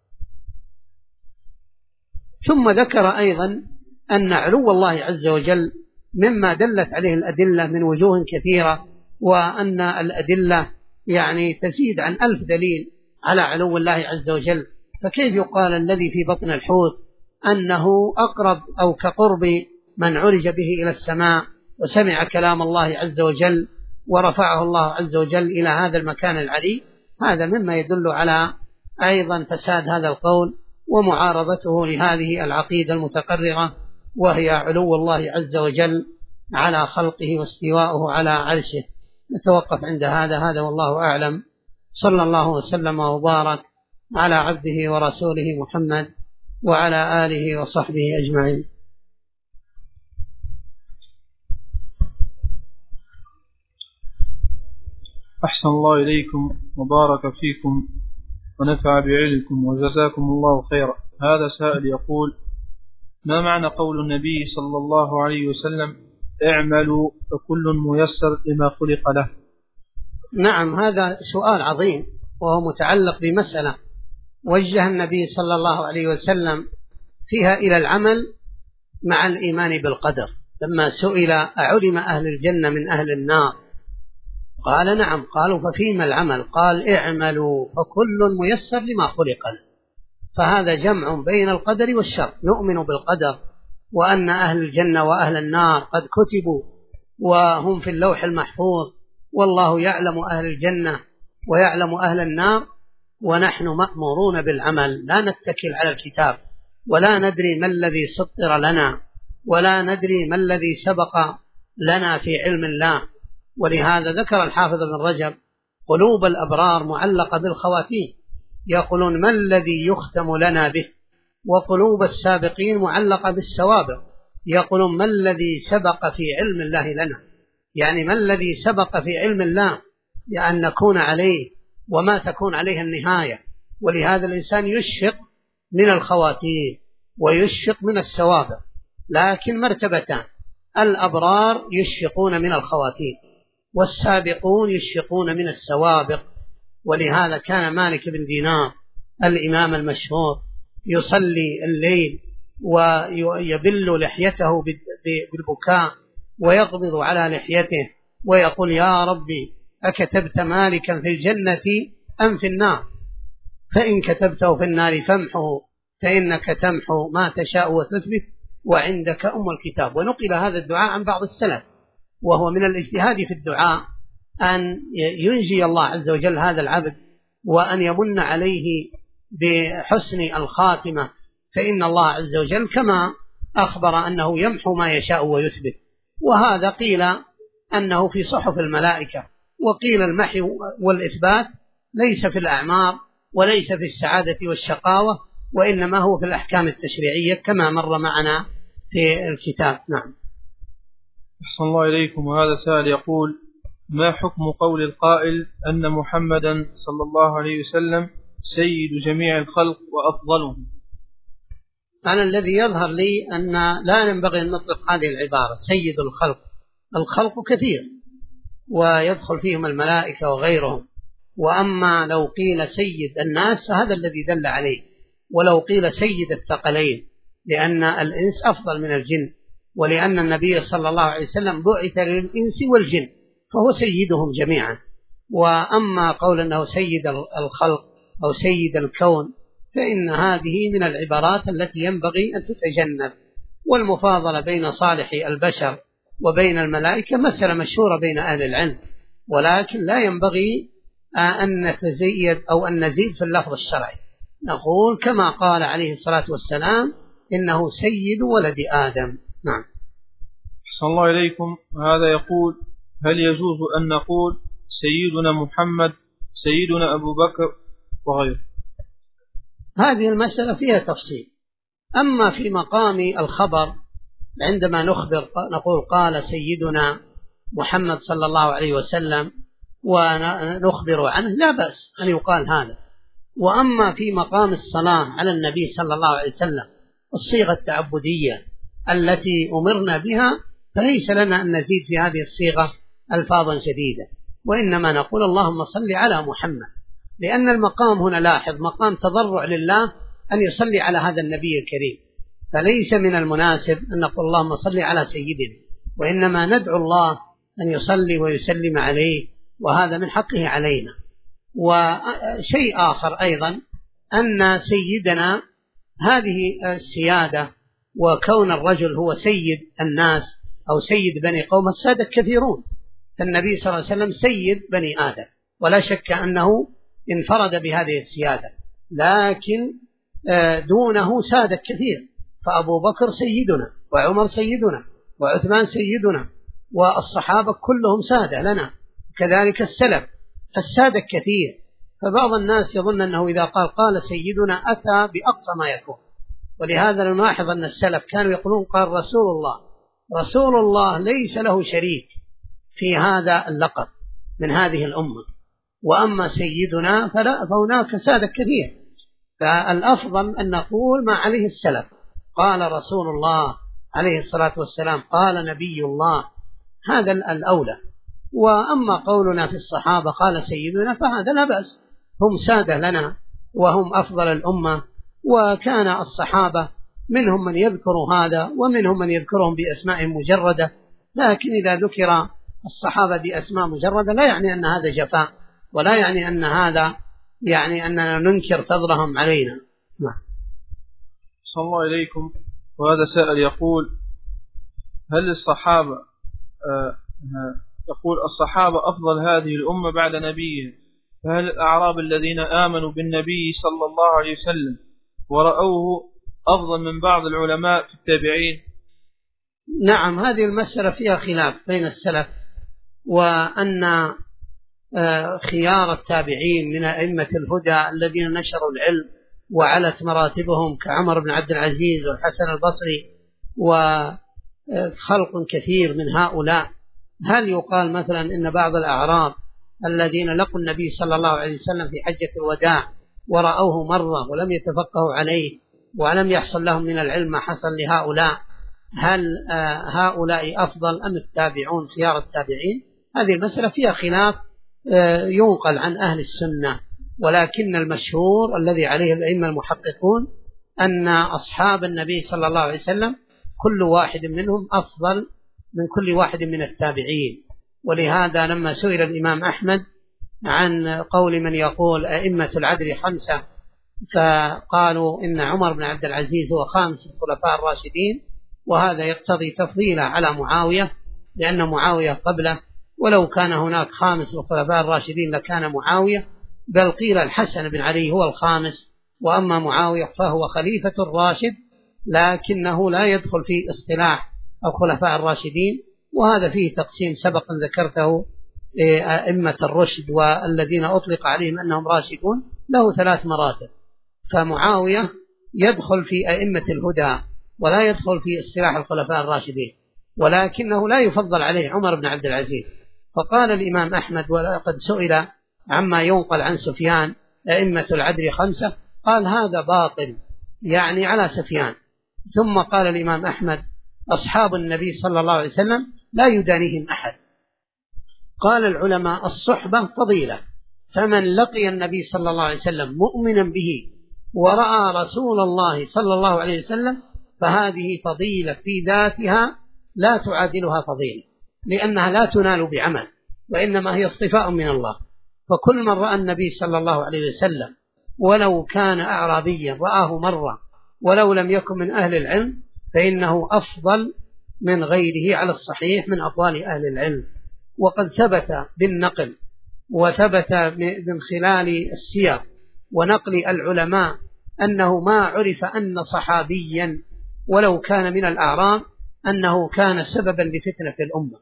ثم ذكر أيضا أن علو الله عز وجل مما دلت عليه الأدلة من وجوه كثيرة، وأن الأدلة يعني تزيد عن 1000 دليل على علو الله عز وجل. فكيف يقال الذي في بطن الحوت أنه أقرب أو كقرب من عرج به إلى السماء وسمع كلام الله عز وجل ورفعه الله عز وجل إلى هذا المكان العلي؟ هذا مما يدل على أيضا فساد هذا القول ومعارضته لهذه العقيدة المتقررة، وهي علو الله عز وجل على خلقه واستواءه على عرشه. نتوقف عند هذا والله أعلم. صلى الله وسلم وبارك على عبده ورسوله محمد وعلى آله وصحبه أجمعين. أحسن الله إليكم وبارك فيكم ونفع بعلمكم وجزاكم الله خيرا. هذا سائل يقول: ما معنى قول النبي صلى الله عليه وسلم: اعملوا فكل ميسر لما خلق له؟ نعم، هذا سؤال عظيم، وهو متعلق بمسألة وجه النبي صلى الله عليه وسلم فيها إلى العمل مع الإيمان بالقدر. لما سئل أعلم أهل الجنة من أهل النار قال نعم. قالوا ففيما العمل؟ قال اعملوا فكل ميسر لما خلق له. فهذا جمع بين القدر والشر. نؤمن بالقدر وأن أهل الجنة وأهل النار قد كتبوا وهم في اللوح المحفوظ، والله يعلم أهل الجنة ويعلم أهل النار، ونحن مأمورون بالعمل. لا نتكل على الكتاب، ولا ندري ما الذي سطر لنا، ولا ندري ما الذي سبق لنا في علم الله. ولهذا ذكر الحافظ ابن رجب: قلوب الأبرار معلقة بالخواتيم، يقولون ما الذي يختم لنا به؟ وقلوب السابقين معلقة بالسوابق، يقولون ما الذي سبق في علم الله لنا؟ يعني ما الذي سبق في علم الله لأن نكون عليه وما تكون عليه النهاية. ولهذا الإنسان يشفق من الخواتيم ويشفق من السوابق، لكن مرتبتان: الأبرار يشفقون من الخواتيم، والسابقون يشفقون من السوابق. ولهذا كان مالك بن دينار الإمام المشهور يصلي الليل ويبل لحيته بالبكاء ويقبض على لحيته ويقول: يا ربي أكتبت مالكا في الجنة أم في النار؟ فإن كتبته في النار فامحه، فإنك تمحو ما تشاء وتثبت، وعندك أم الكتاب. ونقل هذا الدعاء عن بعض السلف، وهو من الاجتهاد في الدعاء أن ينجي الله عز وجل هذا العبد وأن يمن عليه بحسن الخاتمة، فإن الله عز وجل كما أخبر أنه يمحو ما يشاء ويثبت. وهذا قيل أنه في صحف الملائكة، وقيل المحو والإثبات ليس في الأعمار وليس في السعادة والشقاوة، وإنما هو في الأحكام التشريعية كما مر معنا في الكتاب. نعم. أحسن الله إليكم. وهذا سائل يقول: ما حكم قول القائل أن محمدا صلى الله عليه وسلم سيد جميع الخلق وأفضلهم؟ أنا الذي يظهر لي أن لا ينبغي أن نطلق هذه العبارة سيد الخلق. الخلق كثير ويدخل فيهم الملائكة وغيرهم، وأما لو قيل سيد الناس فهذا الذي دل عليه، ولو قيل سيد الثقلين، لأن الإنس أفضل من الجن، ولأن النبي صلى الله عليه وسلم بعث للإنس والجن فهو سيدهم جميعا. وأما قول أنه سيد الخلق أو سيد الكون فإن هذه من العبارات التي ينبغي أن تتجنب. والمفاضلة بين صالح البشر وبين الملائكة مسألة مشهورة بين أهل العلم، ولكن لا ينبغي أن نتزيد أو أن نزيد في اللفظ الشرعي. نقول كما قال عليه الصلاة والسلام: إنه سيد ولد آدم. نعم. أحسن الله إليكم. هذا يقول: هل يجوز أن نقول سيدنا محمد، سيدنا أبو بكر وغيره؟ هذه المسألة فيها تفصيل. أما في مقام الخبر عندما نقول قال سيدنا محمد صلى الله عليه وسلم ونخبر عنه لا بأس أن يقال هذا. وأما في مقام الصلاة على النبي صلى الله عليه وسلم الصيغة التعبدية التي أمرنا بها فليس لنا أن نزيد في هذه الصيغة ألفاظا جديدة، وإنما نقول اللهم صل على محمد، لأن المقام هنا لاحظ مقام تضرع لله أن يصلي على هذا النبي الكريم، فليس من المناسب أن نقول اللهم صل على سيدنا، وإنما ندعو الله أن يصلي ويسلم عليه، وهذا من حقه علينا. وشيء آخر أيضا أن سيدنا هذه السيادة وكون الرجل هو سيد الناس أو سيد بني قوم، السادة كثيرون، فالنبي صلى الله عليه وسلم سيد بني آدم ولا شك أنه انفرد بهذه السيادة، لكن دونه سادة كثير، فأبو بكر سيدنا وعمر سيدنا وعثمان سيدنا والصحابة كلهم سادة لنا، كذلك السلف فالسادة كثير. فبعض الناس يظن أنه إذا قال سيدنا أتى بأقصى ما يكون، ولهذا نلاحظ أن السلف كانوا يقولون قال رسول الله ليس له شريك في هذا اللقب من هذه الأمة، وأما سيدنا فهناك سادة كثير، فالأفضل أن نقول ما عليه السلف، قال رسول الله عليه الصلاة والسلام، قال نبي الله، هذا الأولى. وأما قولنا في الصحابة قال سيدنا فهذا لا بأس، هم سادة لنا وهم أفضل الأمة، وكان الصحابة منهم من يذكر هذا ومنهم من يذكرهم بأسماء مجردة، لكن إذا ذكر الصحابة بأسماء مجردة لا يعني أن هذا جفاء، ولا يعني أن هذا يعني أننا ننكر فضلهم علينا. صلى الله إليكم. وهذا سائل يقول هل الصحابة يقول الصحابة أفضل هذه الأمة بعد نبيه، فهل الأعراب الذين آمنوا بالنبي صلى الله عليه وسلم ورأوه أفضل من بعض العلماء في التابعين؟ نعم، هذه المسألة فيها خلاف بين السلف، وأن خيار التابعين من أئمة الهدى الذين نشروا العلم وعلت مراتبهم كعمر بن عبد العزيز والحسن البصري وخلق كثير من هؤلاء، هل يقال مثلا إن بعض الأعراب الذين لقوا النبي صلى الله عليه وسلم في حجة الوداع ورأوه مرة ولم يتفقهوا عليه ولم يحصل لهم من العلم ما حصل لهؤلاء، هل هؤلاء أفضل أم التابعون خيار التابعين؟ هذه المسألة فيها خلاف ينقل عن أهل السنة، ولكن المشهور الذي عليه الأئمة المحققون أن أصحاب النبي صلى الله عليه وسلم كل واحد منهم أفضل من كل واحد من التابعين. ولهذا لما سئل الإمام أحمد عن قول من يقول أئمة العدل 5، فقالوا إن عمر بن عبد العزيز هو خامس الخلفاء الراشدين، وهذا يقتضي تفضيله على معاوية لأن معاوية قبله، ولو كان هناك خامس الخلفاء الراشدين لكان معاوية، بل قيل الحسن بن علي هو الخامس، وأما معاوية فهو خليفة الراشد لكنه لا يدخل في اصطلاح الخلفاء الراشدين. وهذا فيه تقسيم سبقا ذكرته، أئمة الرشد والذين أطلق عليهم أنهم راشدون له 3 مراتب، فمعاوية يدخل في أئمة الهدى ولا يدخل في اصطلاح الخلفاء الراشدين، ولكنه لا يفضل عليه عمر بن عبد العزيز. فقال الإمام أحمد ولقد سئل عما ينقل عن سفيان أئمة العدل 5، قال هذا باطل يعني على سفيان. ثم قال الإمام أحمد أصحاب النبي صلى الله عليه وسلم لا يدانيهم أحد. قال العلماء الصحبة فضيلة، فمن لقي النبي صلى الله عليه وسلم مؤمنا به ورأى رسول الله صلى الله عليه وسلم فهذه فضيلة في ذاتها لا تعادلها فضيلة، لأنها لا تنال بعمل وإنما هي اصطفاء من الله. فكل من رأى النبي صلى الله عليه وسلم ولو كان أعرابيا رآه مرة ولو لم يكن من أهل العلم فإنه أفضل من غيره على الصحيح من أقوال أهل العلم. وقد ثبت بالنقل وثبت من خلال السير ونقل العلماء أنه ما عرف أن صحابيا ولو كان من الأعراب أنه كان سببا لفتنة في الأمة،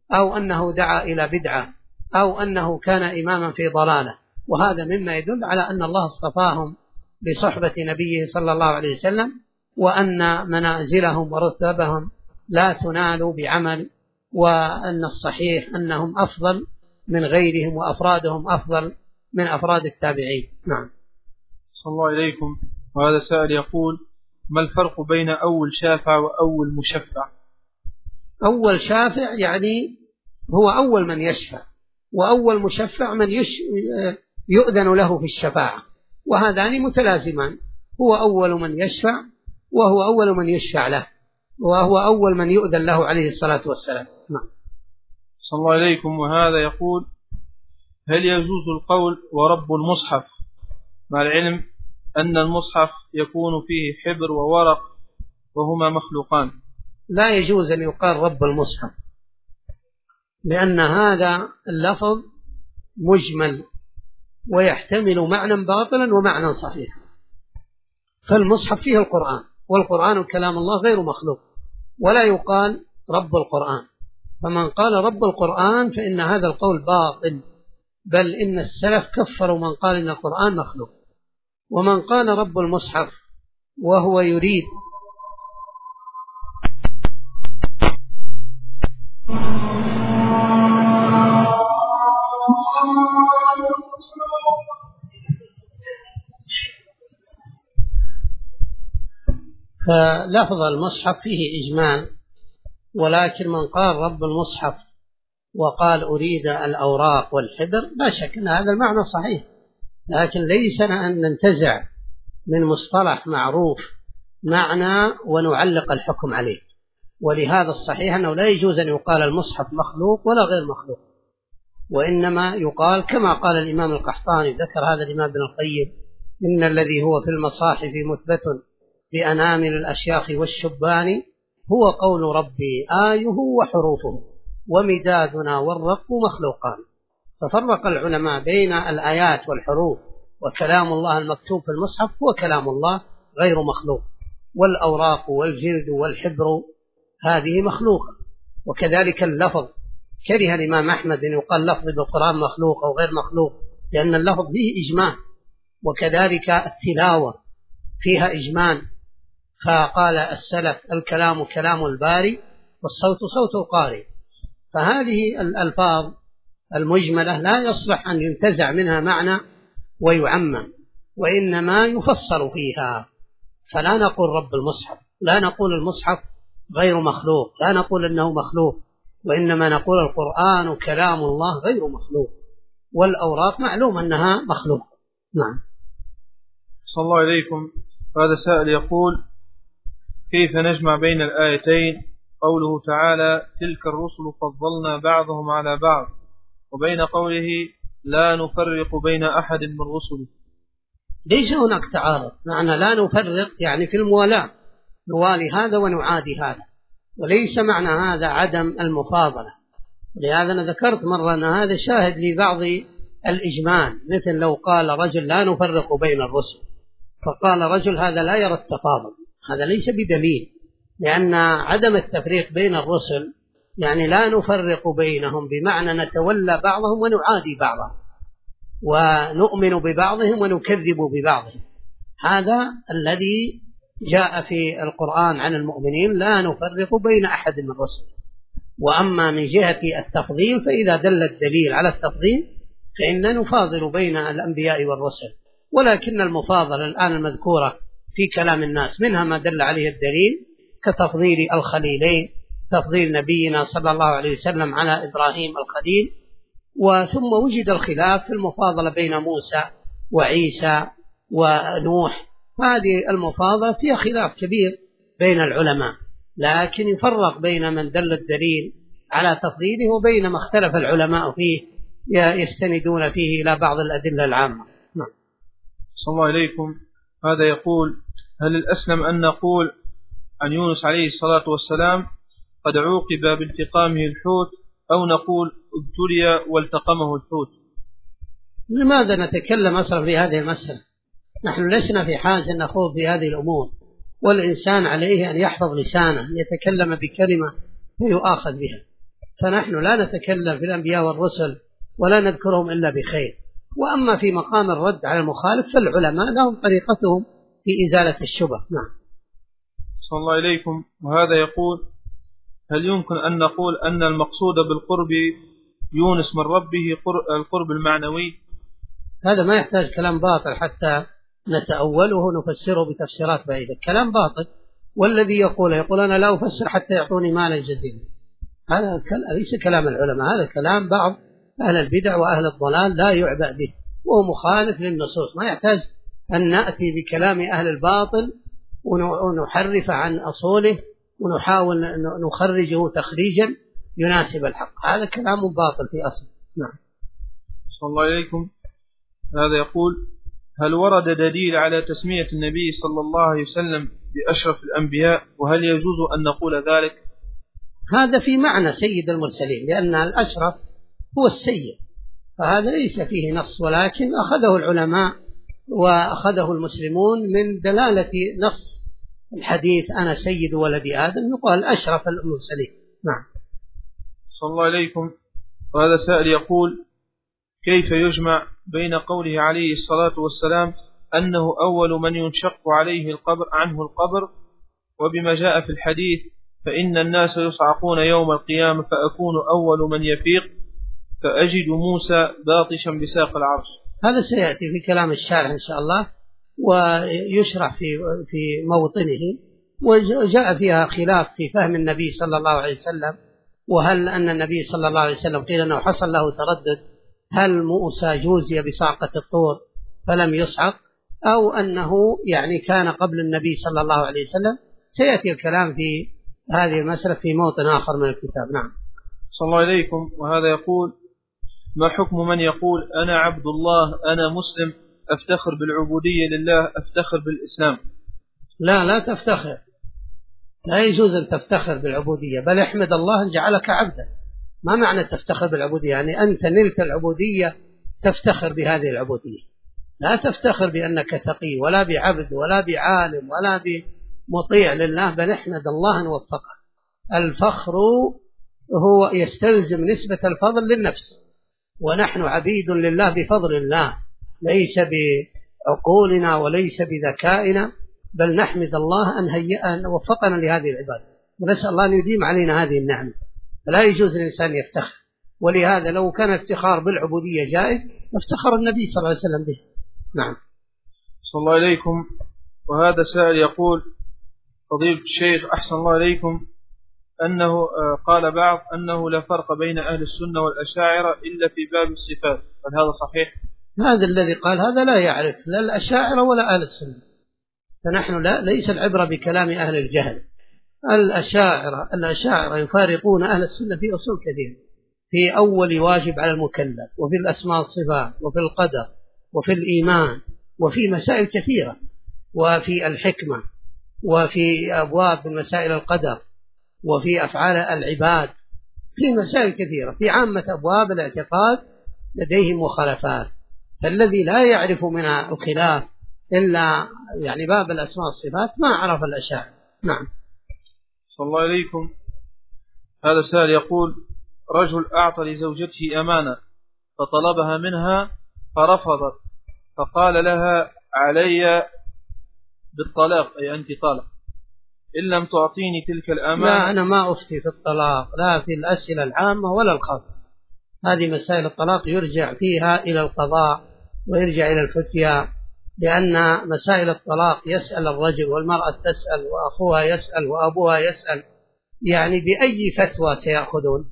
أو أنه دعا إلى بدعة أو أنه كان إماما في ضلالة، وهذا مما يدل على أن الله اصطفاهم بصحبة نبيه صلى الله عليه وسلم، وأن منازلهم ورتبهم لا تنال بعمل، وأن الصحيح أنهم أفضل من غيرهم وأفرادهم أفضل من أفراد التابعين. نعم. صلى الله عليكم. وهذا سائل يقول: ما الفرق بين أول شافع وأول مشفع؟ أول شافع يعني هو أول من يشفع، وأول مشفع من يؤذن له في الشفاعة، وهذان متلازمان، هو أول من يشفع وهو أول من يشفع له، وهو أول من يؤذن له عليه الصلاة والسلام. نعم. صلى الله عليكم. وهذا يقول: هل يجوز القول ورب المصحف مع العلم أن المصحف يكون فيه حبر وورق وهما مخلوقان؟ لا يجوز أن يقال رب المصحف، لأن هذا اللفظ مجمل ويحتمل معنى باطلا ومعنى صحيح. فالمصحف فيه القرآن، والقرآن كلام الله غير مخلوق، ولا يقال رب القرآن. فمن قال رب القرآن فإن هذا القول باطل، بل إن السلف كفروا من قال إن القرآن مخلوق. ومن قال رب المصحف وهو يريد فلفظ المصحف فيه إجمال، ولكن من قال رب المصحف وقال أريد الأوراق والحبر لا شك أن هذا المعنى صحيح، لكن ليس أن ننتزع من مصطلح معروف معنى ونعلق الحكم عليه. ولهذا الصحيح أنه لا يجوز أن يقال المصحف مخلوق ولا غير مخلوق، وإنما يقال كما قال الإمام القحطاني، ذكر هذا الإمام ابن القيم: إن الذي هو في المصاحف مثبت بأنامل الأشياخ والشبان هو قول ربي آيه وحروفه ومدادنا والرق مخلوقان. ففرق العلماء بين الآيات والحروف، وكلام الله المكتوب في المصحف هو كلام الله غير مخلوق، والأوراق والجلد والحبر هذه مخلوقة. وكذلك اللفظ، كره الإمام أحمد أن يقال لفظ بالقرآن مخلوق أو غير مخلوق، لأن اللفظ فيه إجمال، وكذلك التلاوة فيها إجمال. فقال السلف: الكلام كلام الباري والصوت صوت القارئ. فهذه الألفاظ المجملة لا يصلح أن ينتزع منها معنى ويعمم، وإنما يفصل فيها. فلا نقول رب المصحف، لا نقول المصحف غير مخلوق، لا نقول أنه مخلوق، وإنما نقول القرآن كلام الله غير مخلوق، والأوراق معلوم أنها مخلوق. نعم. صلى الله عليكم. هذا سائل يقول: كيف نجمع بين الآيتين قوله تعالى تلك الرسل فضلنا بعضهم على بعض، وبين قوله لا نفرق بين أحد من رسله؟ ليس هناك تعارض، معنى لا نفرق يعني في الموالاة، نوالي هذا ونعادي هذا، وليس معنى هذا عدم المفاضلة. لهذا أنا ذكرت مرة أن هذا شاهد لبعض الإجمال، مثل لو قال رجل لا نفرق بين الرسل، فقال رجل هذا لا يرى التفاضل، هذا ليس بدليل، لأن عدم التفريق بين الرسل يعني لا نفرق بينهم بمعنى نتولى بعضهم ونعادي بعضهم، ونؤمن ببعضهم ونكذب ببعضهم. هذا الذي جاء في القرآن عن المؤمنين: لا نفرق بين أحد من الرسل. وأما من جهة التفضيل فإذا دل الدليل على التفضيل فإننا نفاضل بين الأنبياء والرسل، ولكن المفاضلة الآن المذكورة في كلام الناس منها ما دل عليه الدليل، كتفضيل الخليلين، تفضيل نبينا صلى الله عليه وسلم على إبراهيم الخليل. وثم وجد الخلاف في المفاضلة بين موسى وعيسى ونوح، هذه المفاضلة فيها خلاف كبير بين العلماء، لكن يفرق بين من دل الدليل على تفضيله وبين ما اختلف العلماء فيه يستندون فيه إلى بعض الأدلة العامة. نعم. صلى الله عليكم. هذا يقول: هل الأسلم أن نقول عن يونس عليه الصلاة والسلام قد عوقب بالتقامه الحوت، أو نقول ابتلي والتقمه الحوت؟ لماذا نتكلم أصلا في هذه المسألة؟ نحن لسنا في حاجة أن نخوض في هذه الأمور، والإنسان عليه أن يحفظ لسانه، أن يتكلم بكلمة فيؤاخذ بها. فنحن لا نتكلم في الأنبياء والرسل ولا نذكرهم إلا بخير. وأما في مقام الرد على المخالف فالعلماء لهم طريقتهم في إزالة الشبه. نعم. صلى الله إليكم. وهذا يقول: هل يمكن أن نقول أن المقصود بالقرب يونس من ربه القرب المعنوي؟ هذا ما يحتاج كلام باطل حتى نتأوله ونفسره بتفسيرات بعيدة. كلام باطل. والذي يقول أنا لا أفسر حتى يعطوني مالا جديدا، هذا ليس كلام العلماء، هذا كلام بعض أهل البدع وأهل الضلال لا يعبأ به، وهو مخالف للنصوص. ما يحتاج أن نأتي بكلام أهل الباطل ونحرف عن أصوله ونحاول نخرجه تخريجا يناسب الحق. هذا كلام باطل في أصل. نعم. صلى الله عليكم. هذا يقول: هل ورد دليل على تسمية النبي صلى الله عليه وسلم بأشرف الأنبياء، وهل يجوز أن نقول ذلك؟ هذا في معنى سيد المرسلين، لأن الأشرف هو السيد، فهذا ليس فيه نص، ولكن أخذه العلماء وأخذه المسلمون من دلالة نص الحديث أنا سيد ولد آدم، يقال أشرف المرسلين. نعم. صلى الله عليكم. وهذا سائل يقول: كيف يجمع بين قوله عليه الصلاة والسلام أنه أول من ينشق عليه عنه القبر، وبما جاء في الحديث فإن الناس يصعقون يوم القيامة فأكون أول من يفيق فأجد موسى باطشا بساق العرش؟ هذا سيأتي في كلام الشارح إن شاء الله ويشرح في موطنه. وجاء فيها خلاف في فهم النبي صلى الله عليه وسلم، وهل أن النبي صلى الله عليه وسلم قيل أنه حصل له تردد، هل موسى جوزي بصعقة الطور فلم يصعق، أو أنه يعني كان قبل النبي صلى الله عليه وسلم. سيأتي الكلام في هذه المسألة في موطن آخر من الكتاب. نعم. صلى الله عليكم. وهذا يقول: ما حكم من يقول أنا عبد الله أنا مسلم أفتخر بالعبودية لله أفتخر بالإسلام؟ لا تفتخر، لا يجوز أن تفتخر بالعبودية، بل احمد الله أن جعلك عبدا. ما معنى تفتخر بالعبودية؟ يعني أنت نلت العبودية تفتخر بهذه العبودية، لا تفتخر بأنك تقي ولا بعبد ولا بعالم ولا بمطيع لله، بل احمد الله أن وفقك. الفخر هو يستلزم نسبة الفضل للنفس، ونحن عبيد لله بفضل الله، ليس بعقولنا وليس بذكائنا، بل نحمد الله أن وفقنا لهذه العبادة، ونسأل الله أن يديم علينا هذه النعمة. فلا يجوز الإنسان يفتخر، ولهذا لو كان افتخار بالعبودية جائز افتخر النبي صلى الله عليه وسلم به. نعم. صلى الله عليكم. وهذا سائل يقول: فضيلة الشيخ أحسن الله عليكم، أنه قال بعض أنه لا فرق بين أهل السنة والأشاعرة إلا في باب الصفات، هل هذا صحيح؟ هذا الذي قال هذا لا يعرف لا الأشاعرة ولا أهل السنة، فنحن ليس العبرة بكلام أهل الجهل. الأشاعرة يفارقون أهل السنة في أصول كثيرة، في أول واجب على المكلف، وفي الأسماء والصفات، وفي القدر، وفي الإيمان، وفي مسائل كثيرة، وفي الحكمة، وفي أبواب من مسائل القدر، وفي أفعال العباد، في مسائل كثيرة. في عامة أبواب الاعتقاد لديهم مخالفات، فالذي لا يعرف من الخلاف إلا يعني باب الأسماء والصفات ما عرف الأشاعرة. نعم. صلى الله عليكم. هذا سائل يقول: رجل أعطى لزوجته أمانة فطلبها منها فرفضت، فقال لها علي بالطلاق، أي أنت طالق، إن لم تعطيني تلك الأمانة. لا، أنا ما أفتي في الطلاق، لا في الأسئلة العامة ولا الخاصة. هذه مسائل الطلاق يرجع فيها إلى القضاء ويرجع إلى الفتيا، لأن مسائل الطلاق يسأل الرجل والمرأة تسأل وأخوها يسأل وأبوها يسأل، يعني بأي فتوى سيأخذون؟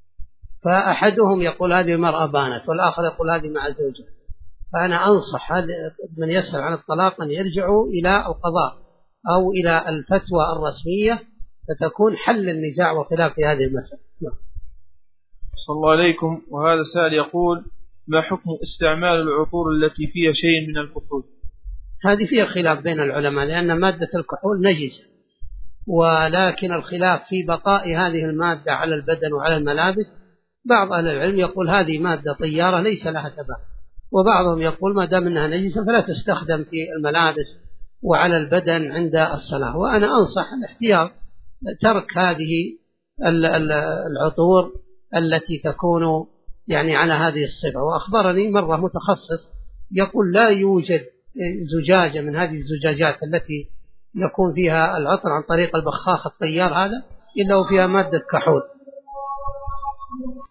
فأحدهم يقول هذه المرأة بانت، والآخر يقول هذه مع زوجها. فأنا أنصح من يسأل عن الطلاق أن يرجعوا إلى القضاء أو إلى الفتوى الرسمية، فتكون حل النزاع وخلاف في هذه المسألة. صلى الله عليكم. وهذا سائل يقول: ما حكم استعمال العطور التي فيها شيء من الكحول؟ هذه فيها خلاف بين العلماء، لأن مادة الكحول نجسة، ولكن الخلاف في بقاء هذه المادة على البدن وعلى الملابس. بعض أهل العلم يقول هذه مادة طيارة ليس لها تبع، وبعضهم يقول ما دام أنها نجسة فلا تستخدم في الملابس وعلى البدن عند الصلاة. وأنا أنصح الاحتياط، ترك هذه العطور التي تكون يعني على هذه الصفة. وأخبرني مرة متخصص يقول لا يوجد زجاجة من هذه الزجاجات التي يكون فيها العطر عن طريق البخاخ الطيار هذا إلا وفيها مادة كحول.